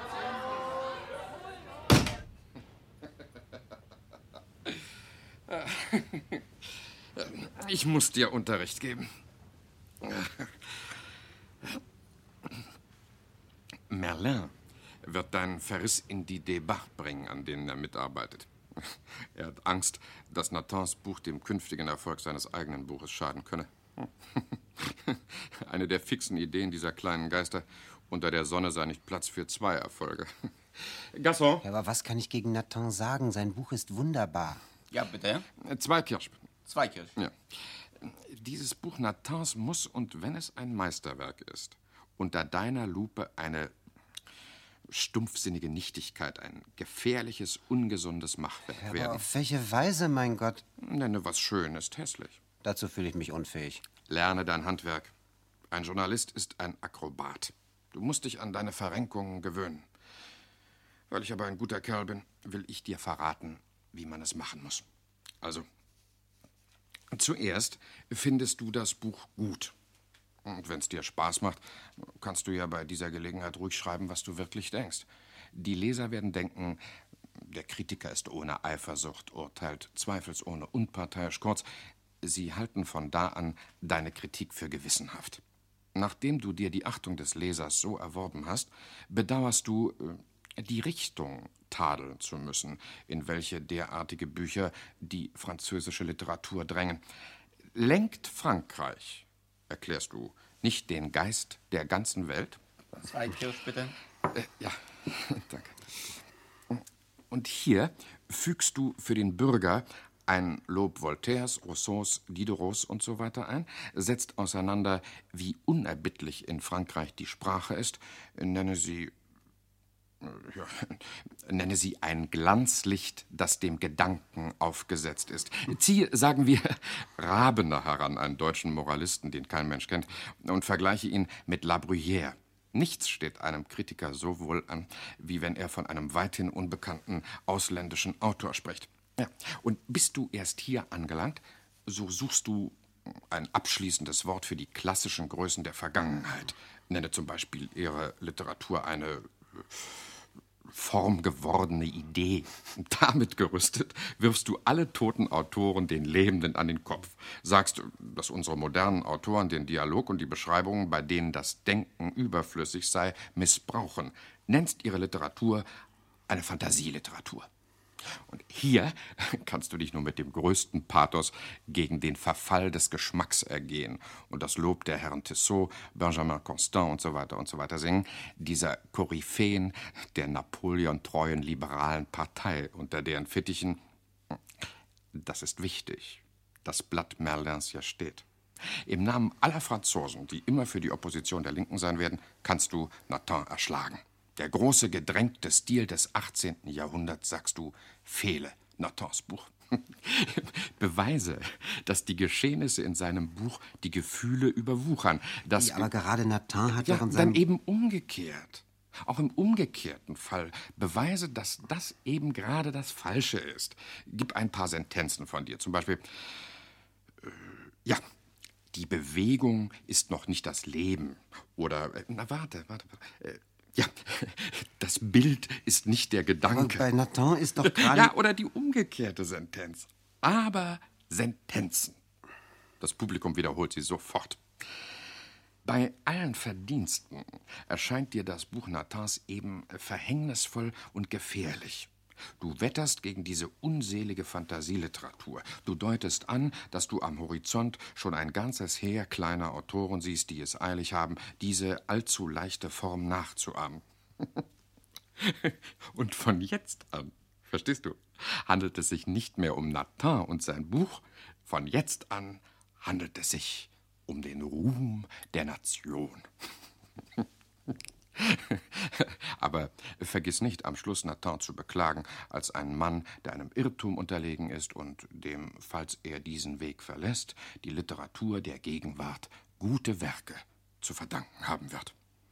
Ich muss dir Unterricht geben. Merlin wird deinen Verriss in die Débats bringen, an denen er mitarbeitet. Er hat Angst, dass Nathans Buch dem künftigen Erfolg seines eigenen Buches schaden könne. Eine der fixen Ideen dieser kleinen Geister. Unter der Sonne sei nicht Platz für zwei Erfolge. Gasson? Ja, aber was kann ich gegen Nathan sagen? Sein Buch ist wunderbar. Ja, bitte? Zwei Kirsch. Zwei Kirsch. Ja. Dieses Buch Nathans muss, und wenn es ein Meisterwerk ist, unter deiner Lupe eine stumpfsinnige Nichtigkeit, ein gefährliches, ungesundes Machwerk Ja, werden. aber auf welche Weise, mein Gott? Nenne, was schön ist, hässlich. Dazu fühle ich mich unfähig. Lerne dein Handwerk. Ein Journalist ist ein Akrobat. Du musst dich an deine Verrenkungen gewöhnen. Weil ich aber ein guter Kerl bin, will ich dir verraten, wie man es machen muss. Also, zuerst findest du das Buch gut. Und wenn es dir Spaß macht, kannst du ja bei dieser Gelegenheit ruhig schreiben, was du wirklich denkst. Die Leser werden denken, der Kritiker ist ohne Eifersucht, urteilt zweifelsohne unparteiisch. Kurz, sie halten von da an deine Kritik für gewissenhaft. Nachdem du dir die Achtung des Lesers so erworben hast, bedauerst du, die Richtung tadeln zu müssen, in welche derartige Bücher die französische Literatur drängen. Lenkt Frankreich, erklärst du, nicht den Geist der ganzen Welt? Zwei Kirsch, bitte. Äh, ja, danke. Und hier fügst du für den Bürger ein Lob Voltaires, Rousseaus, Diderots und so weiter ein, setzt auseinander, wie unerbittlich in Frankreich die Sprache ist, nenne sie, ja, nenne sie ein Glanzlicht, das dem Gedanken aufgesetzt ist. Ziehe, sagen wir, Rabener heran, einen deutschen Moralisten, den kein Mensch kennt, und vergleiche ihn mit La Bruyère. Nichts steht einem Kritiker so wohl an, wie wenn er von einem weithin unbekannten ausländischen Autor spricht. Ja. Und bist du erst hier angelangt, so suchst du ein abschließendes Wort für die klassischen Größen der Vergangenheit. Nenne zum Beispiel ihre Literatur eine formgewordene Idee. Damit gerüstet wirfst du alle toten Autoren den Lebenden an den Kopf. Sagst, dass unsere modernen Autoren den Dialog und die Beschreibungen, bei denen das Denken überflüssig sei, missbrauchen. Nennst ihre Literatur eine Fantasieliteratur. Und hier kannst du dich nur mit dem größten Pathos gegen den Verfall des Geschmacks ergehen und das Lob der Herren Tissot, Benjamin Constant und so weiter und so weiter singen, dieser Koryphäen der Napoleon-treuen liberalen Partei, unter deren Fittichen, das ist wichtig, das Blatt Merlins ja steht. Im Namen aller Franzosen, die immer für die Opposition der Linken sein werden, kannst du Nathan erschlagen. Der große, gedrängte Stil des achtzehnten Jahrhunderts, sagst du, fehle Nathans Buch. Beweise, dass die Geschehnisse in seinem Buch die Gefühle überwuchern. Dass ja, aber gerade Nathan hat ja, doch in seinem... dann eben umgekehrt. Auch im umgekehrten Fall. Beweise, dass das eben gerade das Falsche ist. Gib ein paar Sentenzen von dir. Zum Beispiel, äh, ja, die Bewegung ist noch nicht das Leben. Oder, äh, na warte, warte, warte. Äh, Ja, das Bild ist nicht der Gedanke. Aber bei Nathan ist doch gerade... Ja, oder die umgekehrte Sentenz. Aber Sentenzen. Das Publikum wiederholt sie sofort. Bei allen Verdiensten erscheint dir das Buch Nathans eben verhängnisvoll und gefährlich. Du wetterst gegen diese unselige Fantasieliteratur. Du deutest an, dass du am Horizont schon ein ganzes Heer kleiner Autoren siehst, die es eilig haben, diese allzu leichte Form nachzuahmen. Und von jetzt an, verstehst du, handelt es sich nicht mehr um Nathan und sein Buch. Von jetzt an handelt es sich um den Ruhm der Nation. Aber vergiss nicht, am Schluss Nathan zu beklagen, als einen Mann, der einem Irrtum unterlegen ist und dem, falls er diesen Weg verlässt, die Literatur der Gegenwart gute Werke zu verdanken haben wird.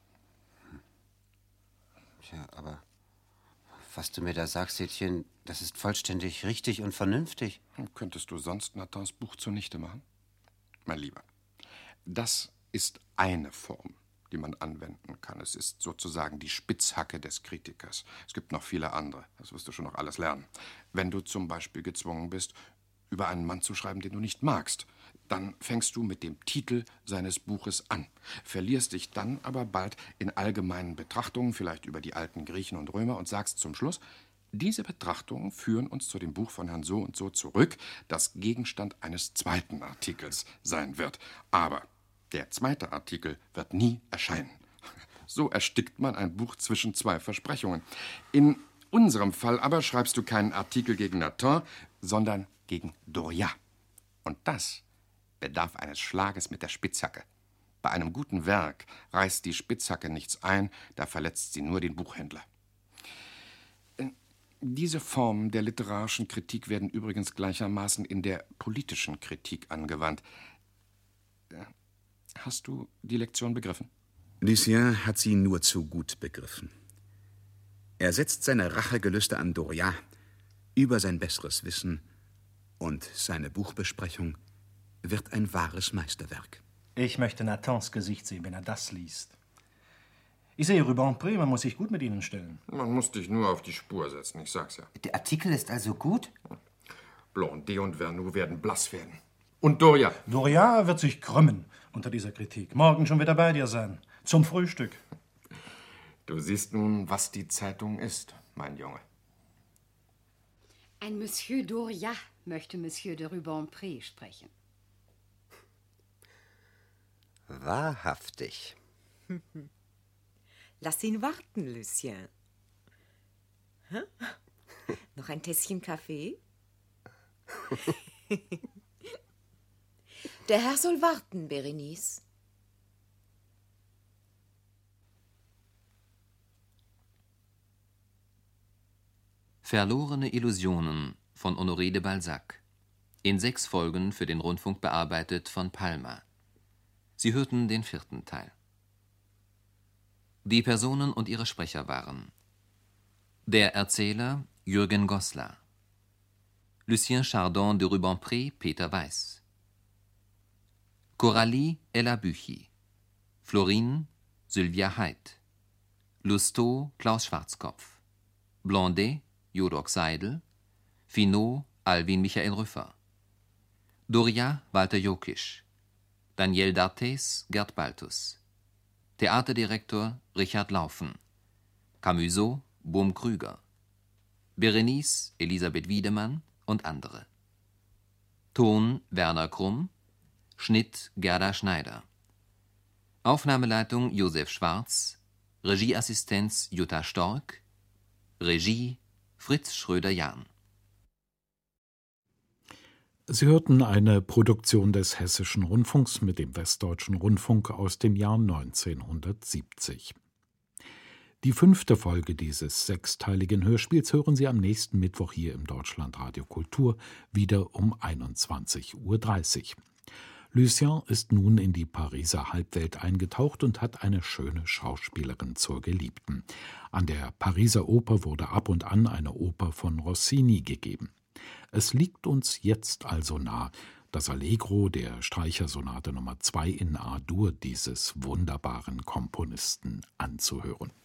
Tja, aber was du mir da sagst, Etienne, das ist vollständig richtig und vernünftig. Könntest du sonst Nathans Buch zunichte machen? Mein Lieber, das ist eine Form, die man anwenden kann. Es ist sozusagen die Spitzhacke des Kritikers. Es gibt noch viele andere. Das wirst du schon noch alles lernen. Wenn du zum Beispiel gezwungen bist, über einen Mann zu schreiben, den du nicht magst, dann fängst du mit dem Titel seines Buches an, verlierst dich dann aber bald in allgemeinen Betrachtungen, vielleicht über die alten Griechen und Römer, und sagst zum Schluss, diese Betrachtungen führen uns zu dem Buch von Herrn so und so zurück, das Gegenstand eines zweiten Artikels sein wird. Aber Der zweite Artikel wird nie erscheinen. So erstickt man ein Buch zwischen zwei Versprechungen. In unserem Fall aber schreibst du keinen Artikel gegen Nathan, sondern gegen Doria. Und das bedarf eines Schlages mit der Spitzhacke. Bei einem guten Werk reißt die Spitzhacke nichts ein, da verletzt sie nur den Buchhändler. Diese Formen der literarischen Kritik werden übrigens gleichermaßen in der politischen Kritik angewandt. Hast du die Lektion begriffen? Lucien hat sie nur zu gut begriffen. Er setzt seine Rachegelüste an Doria über sein besseres Wissen und seine Buchbesprechung wird ein wahres Meisterwerk. Ich möchte Nathans Gesicht sehen, wenn er das liest. Ich sehe, Rubempré, man muss sich gut mit Ihnen stellen. Man muss dich nur auf die Spur setzen, ich sag's ja. Der Artikel ist also gut? Blondet und Vernou werden blass werden. Und Doria? Doria wird sich krümmen unter dieser Kritik. Morgen schon wieder bei dir sein. Zum Frühstück. Du siehst nun, was die Zeitung ist, mein Junge. Ein Monsieur Doria möchte Monsieur de Rubempré sprechen. Wahrhaftig. Lass ihn warten, Lucien. Hä? Noch ein Tässchen Kaffee? Der Herr soll warten, Berenice. Verlorene Illusionen von Honoré de Balzac. In sechs Folgen für den Rundfunk bearbeitet von Palma. Sie hörten den vierten Teil. Die Personen und ihre Sprecher waren: der Erzähler Jürgen Goslar, Lucien Chardon de Rubempré Peter Weiß, Coralie Ella Büchi, Florine Sylvia Heid, Lousteau Klaus Schwarzkopf, Blondet Jodok Seidel, Finot Alwin Michael Rüffer, Doria Walter Jokisch, Daniel D'Artes Gerd Baltus, Theaterdirektor Richard Laufen, Camusot Bohm Krüger, Berenice Elisabeth Wiedemann und andere. Ton Werner Krumm, Schnitt Gerda Schneider, Aufnahmeleitung Josef Schwarz, Regieassistenz Jutta Stork, Regie Fritz Schröder-Jahn. Sie hörten eine Produktion des Hessischen Rundfunks mit dem Westdeutschen Rundfunk aus dem Jahr neunzehnhundertsiebzig. Die fünfte Folge dieses sechsteiligen Hörspiels hören Sie am nächsten Mittwoch hier im Deutschlandradio Kultur wieder um einundzwanzig Uhr dreißig. Lucien ist nun in die Pariser Halbwelt eingetaucht und hat eine schöne Schauspielerin zur Geliebten. An der Pariser Oper wurde ab und an eine Oper von Rossini gegeben. Es liegt uns jetzt also nah, das Allegro der Streichersonate Nummer zwei in A-Dur dieses wunderbaren Komponisten anzuhören.